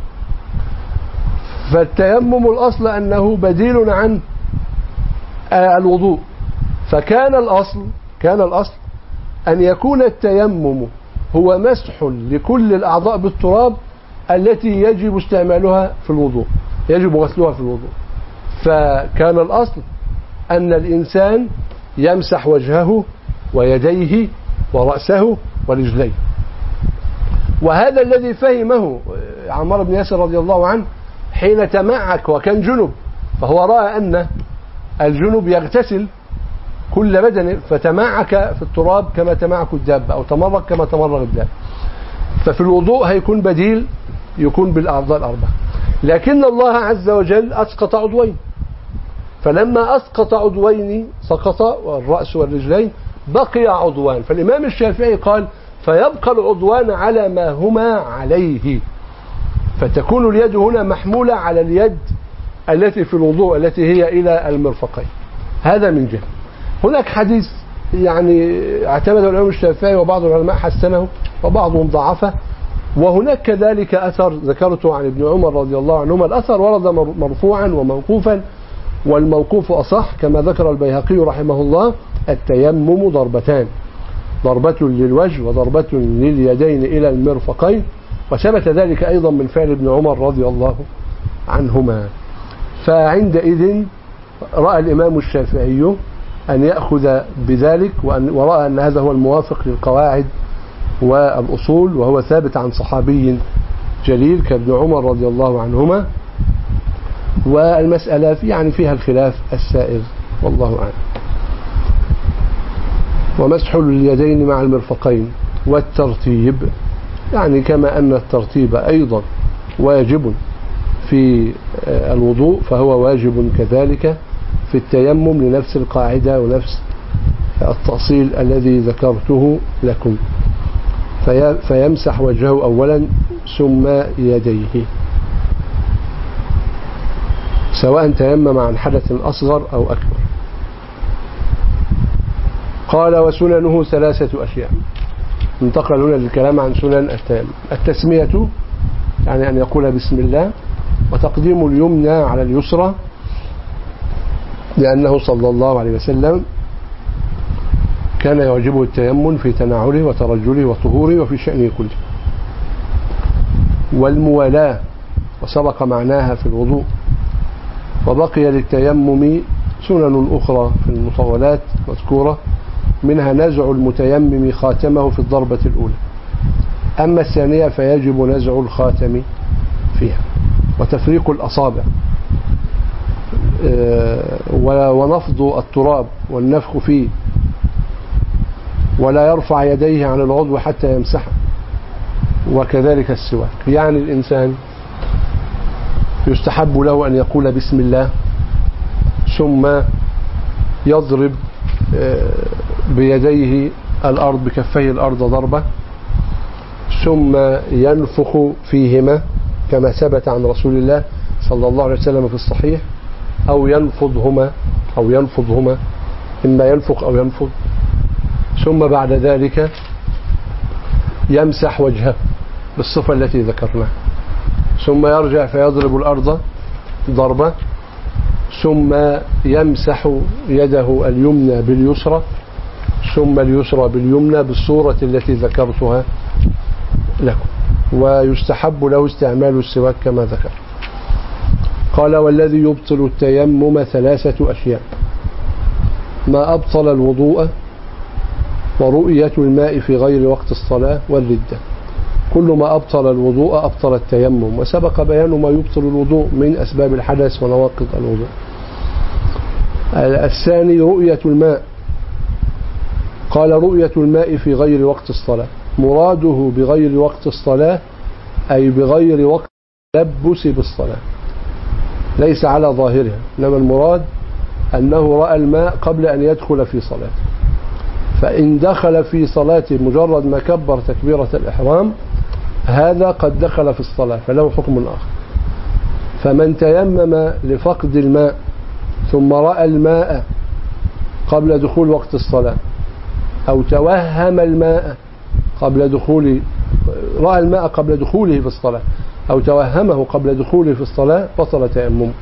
فالتيمم الأصل أنه بديل عن الوضوء، فكان الأصل كان الأصل أن يكون التيمم هو مسح لكل الأعضاء بالتراب التي يجب استعمالها في الوضوء، يجب غسلها في الوضوء. فكان الأصل أن الإنسان يمسح وجهه ويديه ورأسه ورجليه، وهذا الذي فهمه عمار بن ياسر رضي الله عنه حين تمعك وكان جنب، فهو رأى أن الجنب يغتسل كل بدنه، فتمعك في التراب كما تمعك الدابة أو تمرق كما تمرق الدابة، ففي الوضوء هيكون بديل يكون بالأعضاء الأربعة. لكن الله عز وجل أسقط عضوين، فلما أسقط عضوين سقط الرأس والرجلين، بقي عضوان. فالإمام الشافعي قال: فيبقى العضوان على ما هما عليه، فتكون اليد هنا محمولة على اليد التي في الوضوء التي هي إلى المرفقين. هذا من جهة. هناك حديث يعني اعتمده الإمام الشافعي وبعض العلماء حسنه وبعضهم ضعفه، وهناك كذلك أثر ذكرته عن ابن عمر رضي الله عنهما. الأثر ورد مرفوعا وموقوفا، والموقوف أصح كما ذكر البيهقي رحمه الله: التيمم ضربتان، ضربة للوجه وضربة لليدين إلى المرفقين، وثبت ذلك أيضا من فعل ابن عمر رضي الله عنهما. فعندئذ رأى الإمام الشافعي أن يأخذ بذلك، ورأى أن هذا هو الموافق للقواعد والأصول، وهو ثابت عن صحابي جليل كابن عمر رضي الله عنهما. والمسألة يعني فيها الخلاف السائر والله أعلم. ومسح اليدين مع المرفقين والترتيب، يعني كما أن الترتيب أيضا واجب في الوضوء فهو واجب كذلك في التيمم لنفس القاعدة ونفس التأصيل الذي ذكرته لكم. في فيمسح وجهه أولا ثم يديه، سواء تيمم عن حدث أصغر أو أكبر. قال وسننه ثلاثة أشياء. انتقل هنا للكلام عن سنن التيمم. التسمية يعني أن يقول بسم الله، وتقديم اليمنى على اليسرى، لأنه صلى الله عليه وسلم كان يعجبه التيمم في تناوله وترجله وطهوره وفي شأنه كله. والموالاة وسبق معناها في الوضوء. وبقي للتيمم سنن أخرى في المطولات مذكورة، منها نزع المتيمم خاتمه في الضربة الأولى، أما الثانية فيجب نزع الخاتم فيها، وتفريق الأصابع، ونفض التراب والنفخ فيه، ولا يرفع يديه عن العضو حتى يمسحه، وكذلك السواك. يعني الإنسان يستحب له أن يقول بسم الله ثم يضرب بيديه الأرض بكفيه الأرض ضربة، ثم ينفخ فيهما كما ثبت عن رسول الله صلى الله عليه وسلم في الصحيح، أو ينفضهما أو ينفضهما إما ينفخ أو ينفض، ثم بعد ذلك يمسح وجهه بالصفة التي ذكرناها، ثم يرجع فيضرب الأرض ضربة، ثم يمسح يده اليمنى باليسرى، ثم اليسرى باليمنى بالصورة التي ذكرتها لكم. ويستحب له استعمال السواك كما ذكر. قال والذي يبطل التيمم ثلاثة أشياء: ما أبطل الوضوء، ورؤية الماء في غير وقت الصلاة، والردة. كل ما أبطل الوضوء أبطل التيمم، وسبق بيان ما يبطل الوضوء من أسباب الحدث ونواقض الوضوء. الثاني رؤية الماء. قال رؤية الماء في غير وقت الصلاة، مراده بغير وقت الصلاة أي بغير وقت التلبس بالصلاة، ليس على ظاهرها، إنما المراد أنه رأى الماء قبل أن يدخل في صلاته، فإن دخل في صلاته مجرد ما كبر تكبيرة الإحرام هذا قد دخل في الصلاة فله حكم آخر. فمن تيمم لفقد الماء ثم رأى الماء قبل دخول وقت الصلاة، أو توهم الماء قبل دخول رأى الماء قبل دخوله في الصلاة أو توهمه قبل دخوله في الصلاة بطل تيمم.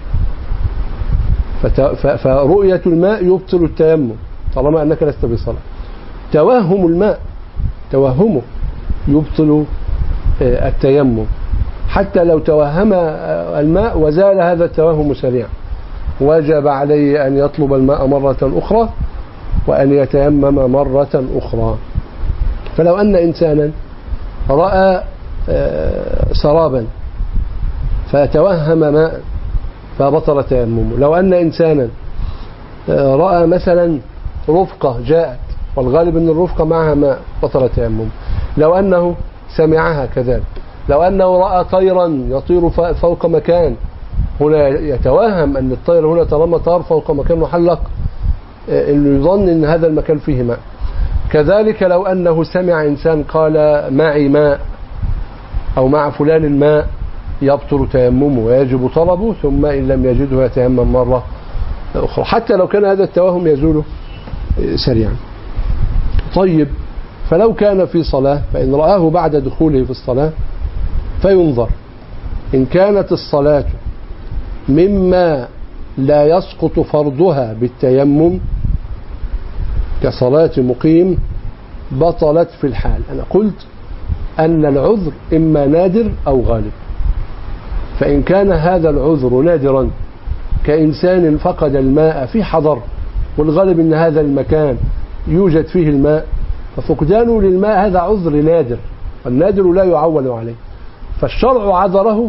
فرؤية الماء يبطل التيمم طالما أنك لست بصلاة. توهم الماء توهمه يبطل التيمم، حتى لو توهم الماء وزال هذا التوهم سريعا وجب عليه أن يطلب الماء مرة أخرى وأن يتيمم مرة أخرى. فلو أن إنسانا رأى سرابا فتوهم ماء فبطل تيممه. لو أن إنسانا رأى مثلا رفقة جاءت والغالب أن الرفقة معها ماء بطل تيممه. لو أنه سمعها كذلك. لو أنه رأى طيرا يطير فوق مكان، هنا يتوهم أن الطير هنا طالما طار فوق مكان محلق إنه يظن أن هذا المكان فيه ماء. كذلك لو أنه سمع إنسان قال معي ماء أو مع فلان الماء يبطل تيممه ويجب طلبه، ثم إن لم يجده يتيمم مرة أخرى حتى لو كان هذا التوهم يزول سريعا. طيب، فلو كان في صلاة فإن رآه بعد دخوله في الصلاة فينظر إن كانت الصلاة مما لا يسقط فرضها بالتيمم كصلاة مقيم بطلت في الحال. أنا قلت أن العذر إما نادر أو غالب، فإن كان هذا العذر نادرا كإنسان فقد الماء في حضر والغالب أن هذا المكان يوجد فيه الماء، ففقدانه للماء هذا عذر نادر، والنادر لا يعول عليه، فالشرع عذره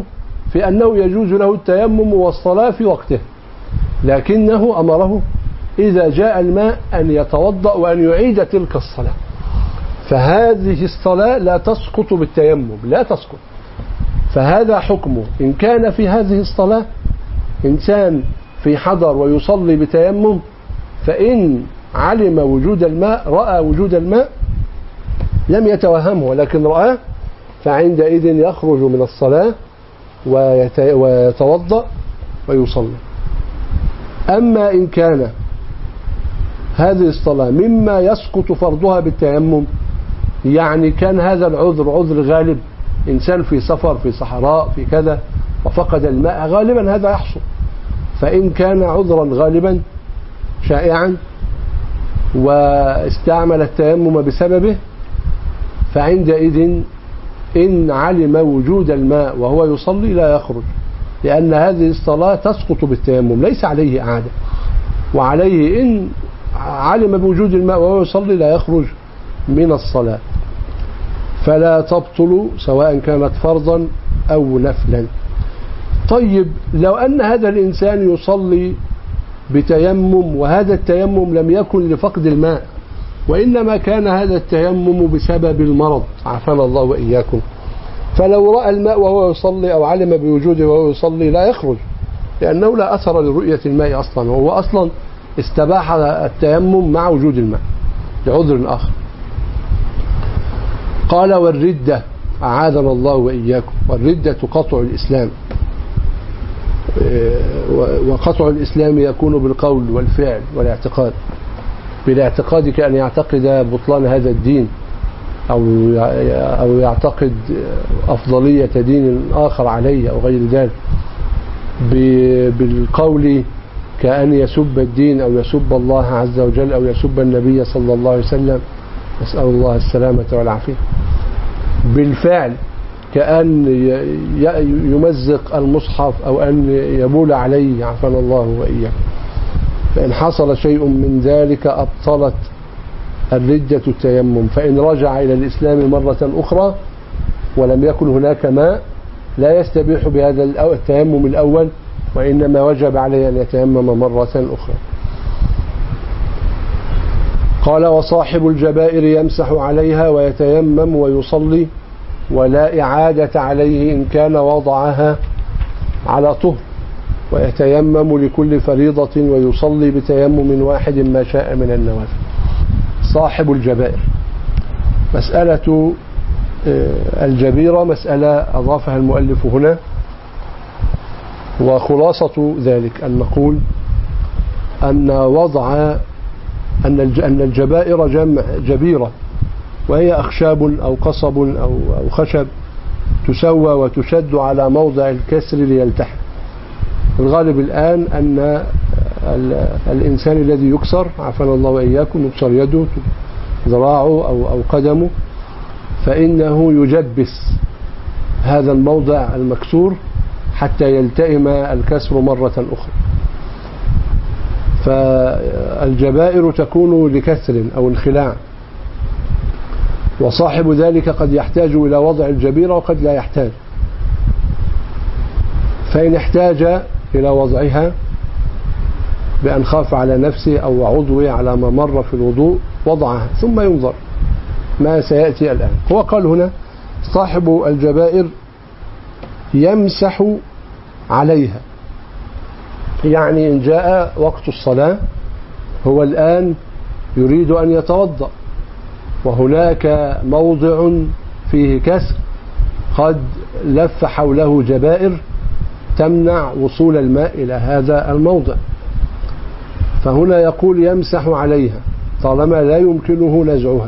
في أنه يجوز له التيمم والصلاة في وقته، لكنه أمره إذا جاء الماء أن يتوضأ وأن يعيد تلك الصلاة. فهذه الصلاة لا تسقط بالتيمم، لا تسقط. فهذا حكمه. إن كان في هذه الصلاة إنسان في حضر ويصلي بتيمم، فإن علم وجود الماء، رأى وجود الماء، لم يتوهمه ولكن رآه، فعندئذ يخرج من الصلاة ويتوضأ ويصلي. أما إن كان هذه الصلاة مما يسقط فرضها بالتيمم، يعني كان هذا العذر عذر غالب، إنسان في سفر في صحراء في كذا وفقد الماء، غالبا هذا يحصل. فإن كان عذرا غالبا شائعا واستعمل التيمم بسببه، فعندئذ إن علم وجود الماء وهو يصلي لا يخرج، لأن هذه الصلاة تسقط بالتيمم، ليس عليه إعادة. وعليه إن علم بوجود الماء وهو يصلي لا يخرج من الصلاة، فلا تبطل سواء كانت فرضا أو نفلا. طيب لو أن هذا الإنسان يصلي بتيمم وهذا التيمم لم يكن لفقد الماء، وإنما كان هذا التيمم بسبب المرض، عافانا الله وإياكم، فلو رأى الماء وهو يصلي أو علم بوجوده وهو يصلي لا يخرج، لأنه لا أثر لرؤية الماء أصلا، وهو أصلا استباح التيمم مع وجود الماء لعذر آخر. قال والردة، أعاذنا الله وإياكم، والردة قطع الإسلام، وقطع الإسلام يكون بالقول والفعل والاعتقاد. بالاعتقاد كأن يعتقد بطلان هذا الدين أو أو يعتقد أفضلية دين آخر عليه أو غير ذلك. بالقول كأن يسب الدين أو يسب الله عز وجل أو يسب النبي صلى الله عليه وسلم، نسأل الله السلامة والعافية. بالفعل كأن يمزق المصحف أو أن يبول عليه، عافانا الله وإياه. فإن حصل شيء من ذلك أبطلت الردة التيمم. فإن رجع إلى الإسلام مرة أخرى ولم يكن هناك ماء لا يستبيح بهذا التيمم الأول، وإنما وجب عليه أن يتيمم مرة أخرى. قال وصاحب الجبائر يمسح عليها ويتيمم ويصلي، ولا إعادة عليه إن كان وضعها على طهر، ويتيمم لكل فريضة ويصلي بتيمم واحد ما شاء من النوافل. صاحب الجبائر، مسألة الجبيرة مسألة أضافها المؤلف هنا، وخلاصة ذلك أن نقول أن وضع أن الجبائر جمع جبيرة، وهي أخشاب أو قصب أو خشب تسوى وتشد على موضع الكسر ليلتحم. الغالب الآن أن الإنسان الذي يكسر، عافانا الله وإياكم، يكسر يده ذراعه أو أو قدمه، فإنه يجبس هذا الموضع المكسور حتى يلتئم الكسر مرة أخرى. فالجبائر تكون لكسر أو انخلاع، وصاحب ذلك قد يحتاج إلى وضع الجبيرة وقد لا يحتاج. فإن احتاج إلى وضعها بأن خاف على نفسه أو عضوه على ما مر في الوضوء وضعها، ثم ينظر ما سيأتي الآن. هو قال هنا صاحب الجبائر يمسح عليها، يعني إن جاء وقت الصلاة هو الآن يريد أن يتوضأ، وهناك موضع فيه كسر قد لف حوله جبائر تمنع وصول الماء إلى هذا الموضع، فهنا يقول يمسح عليها طالما لا يمكنه نزعها،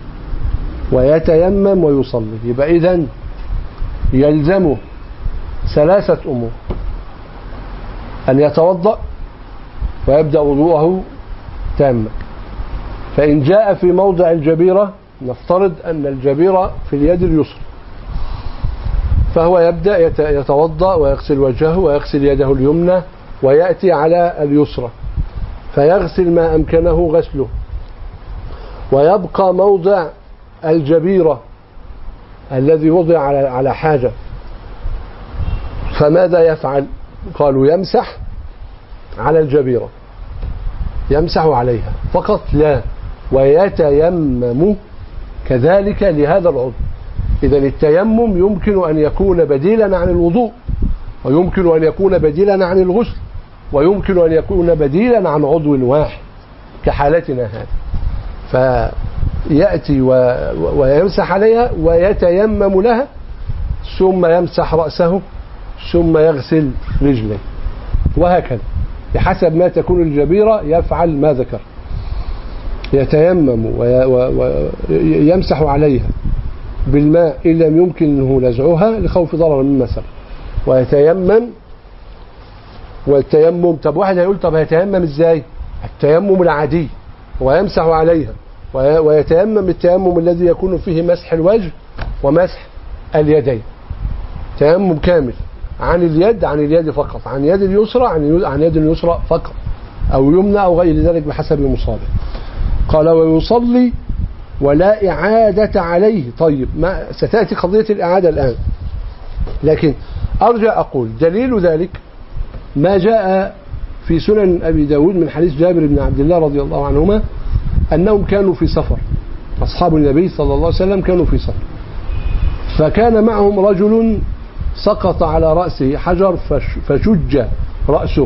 ويتيمم ويصلي. يبقى إذن يلزمه ثلاثة أمور: أن يتوضأ ويبدأ وضوءه تاما. فإن جاء في موضع الجبيرة، نفترض أن الجبيرة في اليد اليسرى، فهو يبدأ يتوضأ ويغسل وجهه ويغسل يده اليمنى ويأتي على اليسرى، فيغسل ما أمكنه غسله، ويبقى موضع الجبيرة الذي وضع على حاجة، فماذا يفعل؟ قالوا يمسح على الجبيرة، يمسح عليها فقط لا، ويتيمم كذلك لهذا العضو. إذا التيمم يمكن أن يكون بديلا عن الوضوء، ويمكن أن يكون بديلا عن الغسل، ويمكن أن يكون بديلا عن عضو واحد كحالتنا هذا. فيأتي ويمسح عليها ويتيمم لها، ثم يمسح رأسه، ثم يغسل رجله، وهكذا بحسب ما تكون الجبيرة يفعل ما ذكر. يتيمم ويمسح عليها بالماء إن لم يمكنه نزعها لخوف ضرر من مثل، ويتيمم. والتيمم، طب واحد هيقول طب هيتيمم ازاي؟ التيمم العادي ويمسح عليها، ويتيمم التيمم الذي يكون فيه مسح الوجه ومسح اليدين، تيمم كامل عن اليد، عن اليد فقط، عن يد اليسرى عن يد اليسرى فقط، أو يمنى أو غير ذلك بحسب المصابة. قال ويصلي ولا إعادة عليه. طيب ما ستأتي قضية الإعادة الآن، لكن أرجع أقول دليل ذلك ما جاء في سنن أبي داود من حديث جابر بن عبد الله رضي الله عنهما أنهم كانوا في سفر، أصحاب النبي صلى الله عليه وسلم كانوا في سفر، فكان معهم رجل سقط على رأسه حجر فشج رأسه،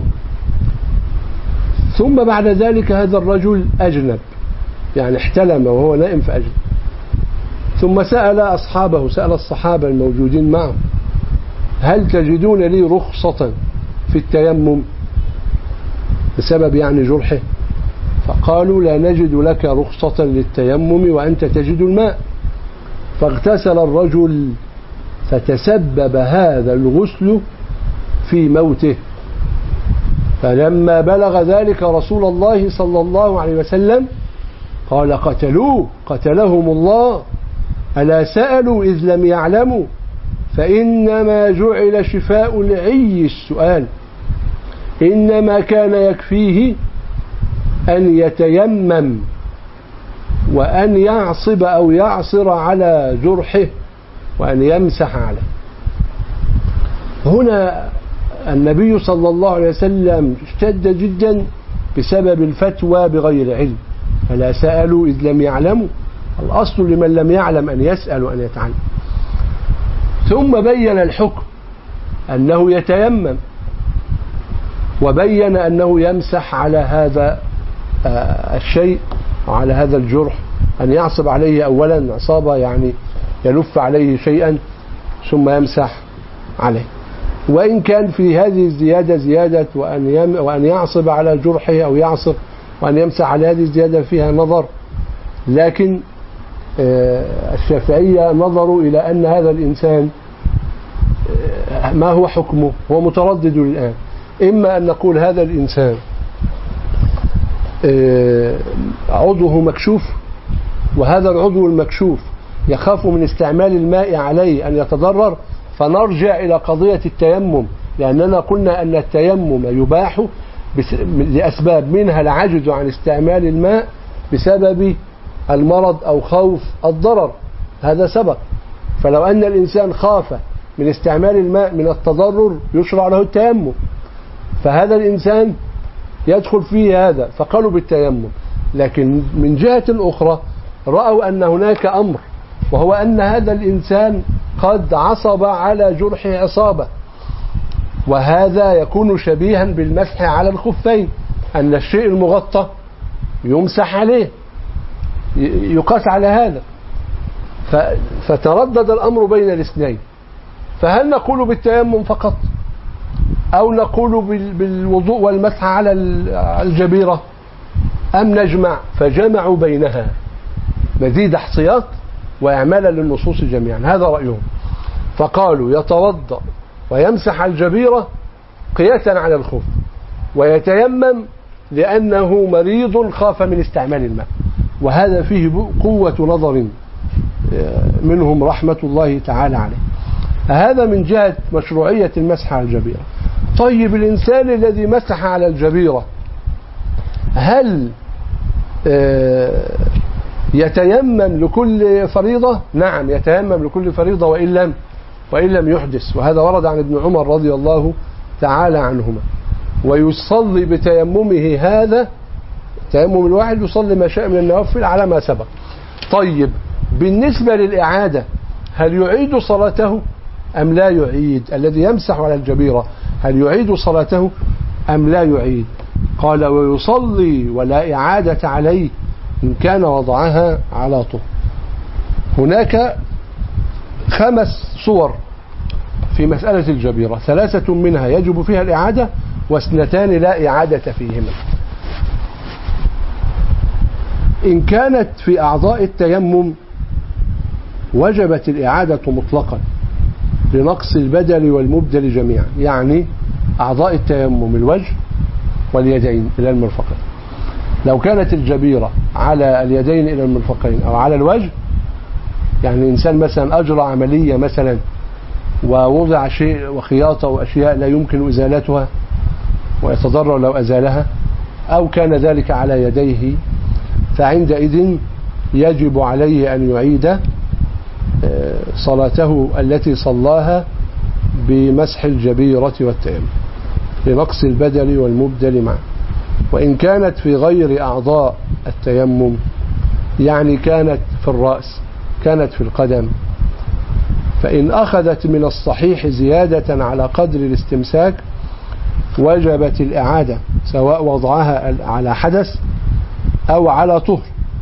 ثم بعد ذلك هذا الرجل أجنب، يعني احتلم وهو نائم فأجنب، ثم سأل أصحابه، سأل الصحابة الموجودين معه هل تجدون لي رخصة في التيمم بسبب يعني جرحه؟ فقالوا لا نجد لك رخصة للتيمم وأنت تجد الماء. فاغتسل الرجل فتسبب هذا الغسل في موته. فلما بلغ ذلك رسول الله صلى الله عليه وسلم قال قتلوه قتلهم الله، ألا سألوا إذ لم يعلموا، فإنما جعل شفاء العي السؤال، إنما كان يكفيه أن يتيمم وأن يعصب أو يعصر على جرحه وأن يمسح عليه. هنا النبي صلى الله عليه وسلم اشتد جدا بسبب الفتوى بغير علم، فلا سألوا إذ لم يعلموا، الأصل لمن لم يعلم أن يسأل وأن يتعلم. ثم بين الحكم أنه يتيمم، وبين أنه يمسح على هذا الشيء وعلى هذا الجرح، أن يعصب عليه أولا عصابة يعني يلف عليه شيئا ثم يمسح عليه. وإن كان في هذه الزيادة زيادة وأن وأن يعصب على جرحه أو يعصب وأن يمسح على هذه الزيادة فيها نظر، لكن الشافعية نظروا إلى أن هذا الإنسان ما هو حكمه، هو متردد الآن، إما أن نقول هذا الإنسان عضوه مكشوف، وهذا العضو المكشوف يخاف من استعمال الماء عليه أن يتضرر، فنرجع إلى قضية التيمم، لأننا قلنا أن التيمم يباح لأسباب، منها العجز عن استعمال الماء بسبب المرض أو خوف الضرر، هذا سبق. فلو أن الإنسان خاف من استعمال الماء من التضرر يشرع له التيمم، فهذا الإنسان يدخل فيه هذا، فقالوا بالتيمم. لكن من جهة أخرى رأوا أن هناك أمر، وهو أن هذا الإنسان قد عصب على جرح عصابة، وهذا يكون شبيها بالمسح على الخفين، أن الشيء المغطى يمسح عليه، يقاس على هذا. فتردد الأمر بين الاثنين، فهل نقول بالتيمم فقط أو نقول بالوضوء والمسح على الجبيرة أم نجمع؟ فجمعوا بينها مزيد احصيات وإعمالا للنصوص جميعا، هذا رأيهم. فقالوا يتوضأ ويمسح الجبيرة قياسا على الخوف، ويتيمم لأنه مريض خاف من استعمال الماء، وهذا فيه قوة نظر منهم رحمة الله تعالى عليه. هذا من جهة مشروعية المسح على الجبيرة. طيب الإنسان الذي مسح على الجبيرة هل يتيمم لكل فريضة؟ نعم يتيمم لكل فريضة وإن لم وإن لم يحدث، وهذا ورد عن ابن عمر رضي الله تعالى عنهما. ويصلي بتيممه هذا، تيمم الواحد يصلي ما شاء من النوافل على ما سبق. طيب بالنسبة للإعادة، هل يعيد صلاته أم لا يعيد؟ الذي يمسح على الجبيرة هل يعيد صلاته أم لا يعيد؟ قال ويصلي ولا إعادة عليه إن كان وضعها على طهر. هناك خمس صور في مسألة الجبيرة، ثلاثة منها يجب فيها الإعادة واثنتان لا إعادة فيهما. إن كانت في أعضاء التيمم وجبت الإعادة مطلقا لنقص البدل والمبدل جميعا، يعني أعضاء التيمم الوجه واليدين إلى المرفقين. لو كانت الجبيرة على اليدين إلى المرفقين أو على الوجه، يعني إنسان مثلا أجرى عملية مثلا ووضع شيء وخياطة وأشياء لا يمكن إزالتها ويتضرر لو أزالها، أو كان ذلك على يديه، فعندئذ يجب عليه أن يعيد صلاته التي صلاها بمسح الجبيرة والتيمم لنقص البدل والمبدل معا. وإن كانت في غير أعضاء التيمم، يعني كانت في الرأس، كانت في القدم، فإن أخذت من الصحيح زيادة على قدر الاستمساك وجبت الإعادة، سواء وضعها على حدث أو على طهر.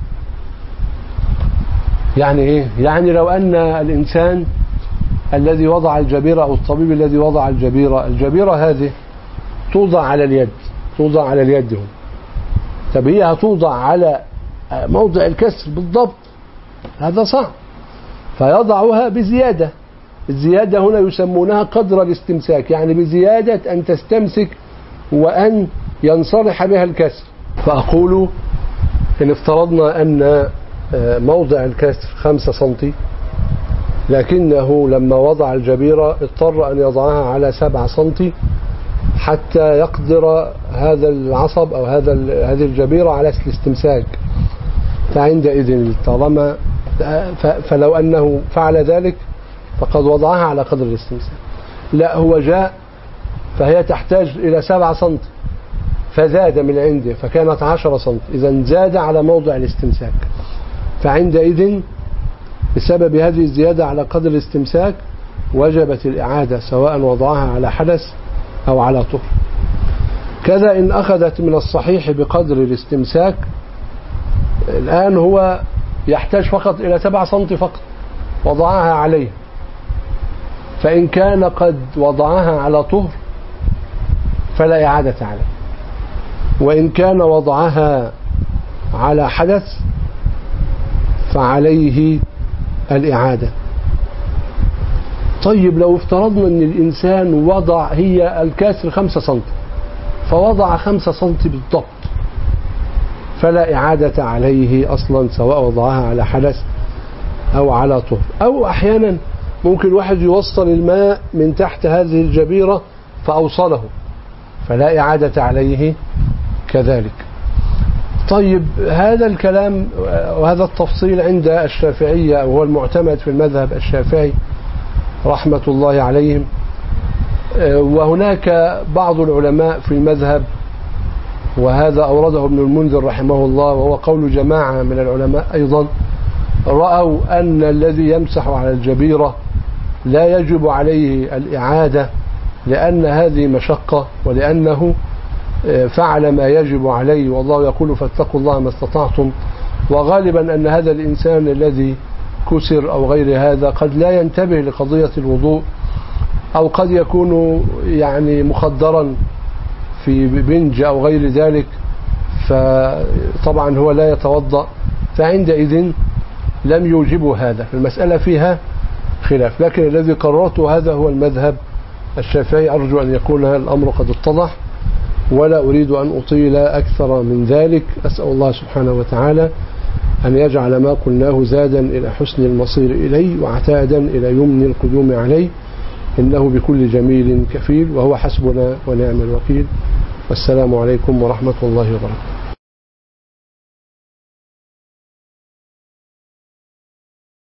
يعني إيه؟ يعني لو أن الإنسان الذي وضع الجبيرة أو الطبيب الذي وضع الجبيرة، الجبيرة هذه توضع على اليد، توضع على اليد هم. طب هي هتوضع على موضع الكسر بالضبط، هذا صعب، فيضعها بزيادة. الزيادة هنا يسمونها قدر الاستمساك، يعني بزيادة أن تستمسك وأن ينصلح بها الكسر. فأقول إن افترضنا أن موضع الكسر خمسة سنتي، لكنه لما وضع الجبيرة اضطر أن يضعها على سبعة سنتي حتى يقدر هذا العصب أو هذا هذه الجبيرة على الاستمساك. فعندئذ طالما فلو أنه فعل ذلك فقد وضعها على قدر الاستمساك. لا، هو جاء فهي تحتاج إلى سبعة سنتي فزاد من عنده فكانت عشرة سنتي، إذا زاد على موضع الاستمساك. فعندئذ بسبب هذه الزيادة على قدر الاستمساك وجبت الإعادة، سواء وضعها على حدث أو على طهر. كذا إن أخذت من الصحيح بقدر الاستمساك، الآن هو يحتاج فقط إلى سبعة سنتي فقط، وضعها عليه، فإن كان قد وضعها على طهر فلا إعادة عليه، وإن كان وضعها على حدث فعليه الإعادة. طيب لو افترضنا أن الإنسان وضع، هي الكسر خمسة سنتي فوضع خمسة سنتي بالضبط، فلا إعادة عليه أصلا، سواء وضعها على حدث أو على طهر. أو أحيانا ممكن واحد يوصل الماء من تحت هذه الجبيرة فأوصله، فلا إعادة عليه كذلك. طيب هذا الكلام وهذا التفصيل عند الشافعية، وهو المعتمد في المذهب الشافعي رحمة الله عليهم. وهناك بعض العلماء في المذهب، وهذا أورده ابن المنذر رحمه الله وهو قول جماعة من العلماء أيضا، رأوا أن الذي يمسح على الجبيرة لا يجب عليه الإعادة، لأن هذه مشقة ولأنه فعل ما يجب عليه، والله يقول فاتقوا الله ما استطعتم. وغالبا أن هذا الإنسان الذي كسر أو غير هذا قد لا ينتبه لقضية الوضوء، أو قد يكون يعني مخدرا في بنج أو غير ذلك، فطبعا هو لا يتوضأ، فعندئذ لم يوجبوا هذا. المسألة فيها خلاف، لكن الذي قررته هذا هو المذهب الشافعي. أرجو أن يكون الأمر قد اتضح، ولا أريد أن أطيل أكثر من ذلك. أسأل الله سبحانه وتعالى أن يجعل ما قلناه زادا إلى حسن المصير إليه، وعتادا إلى يمن القدوم عليه، إنه بكل جميل كفيل، وهو حسبنا ونعم الوكيل. والسلام عليكم ورحمة الله وبركاته.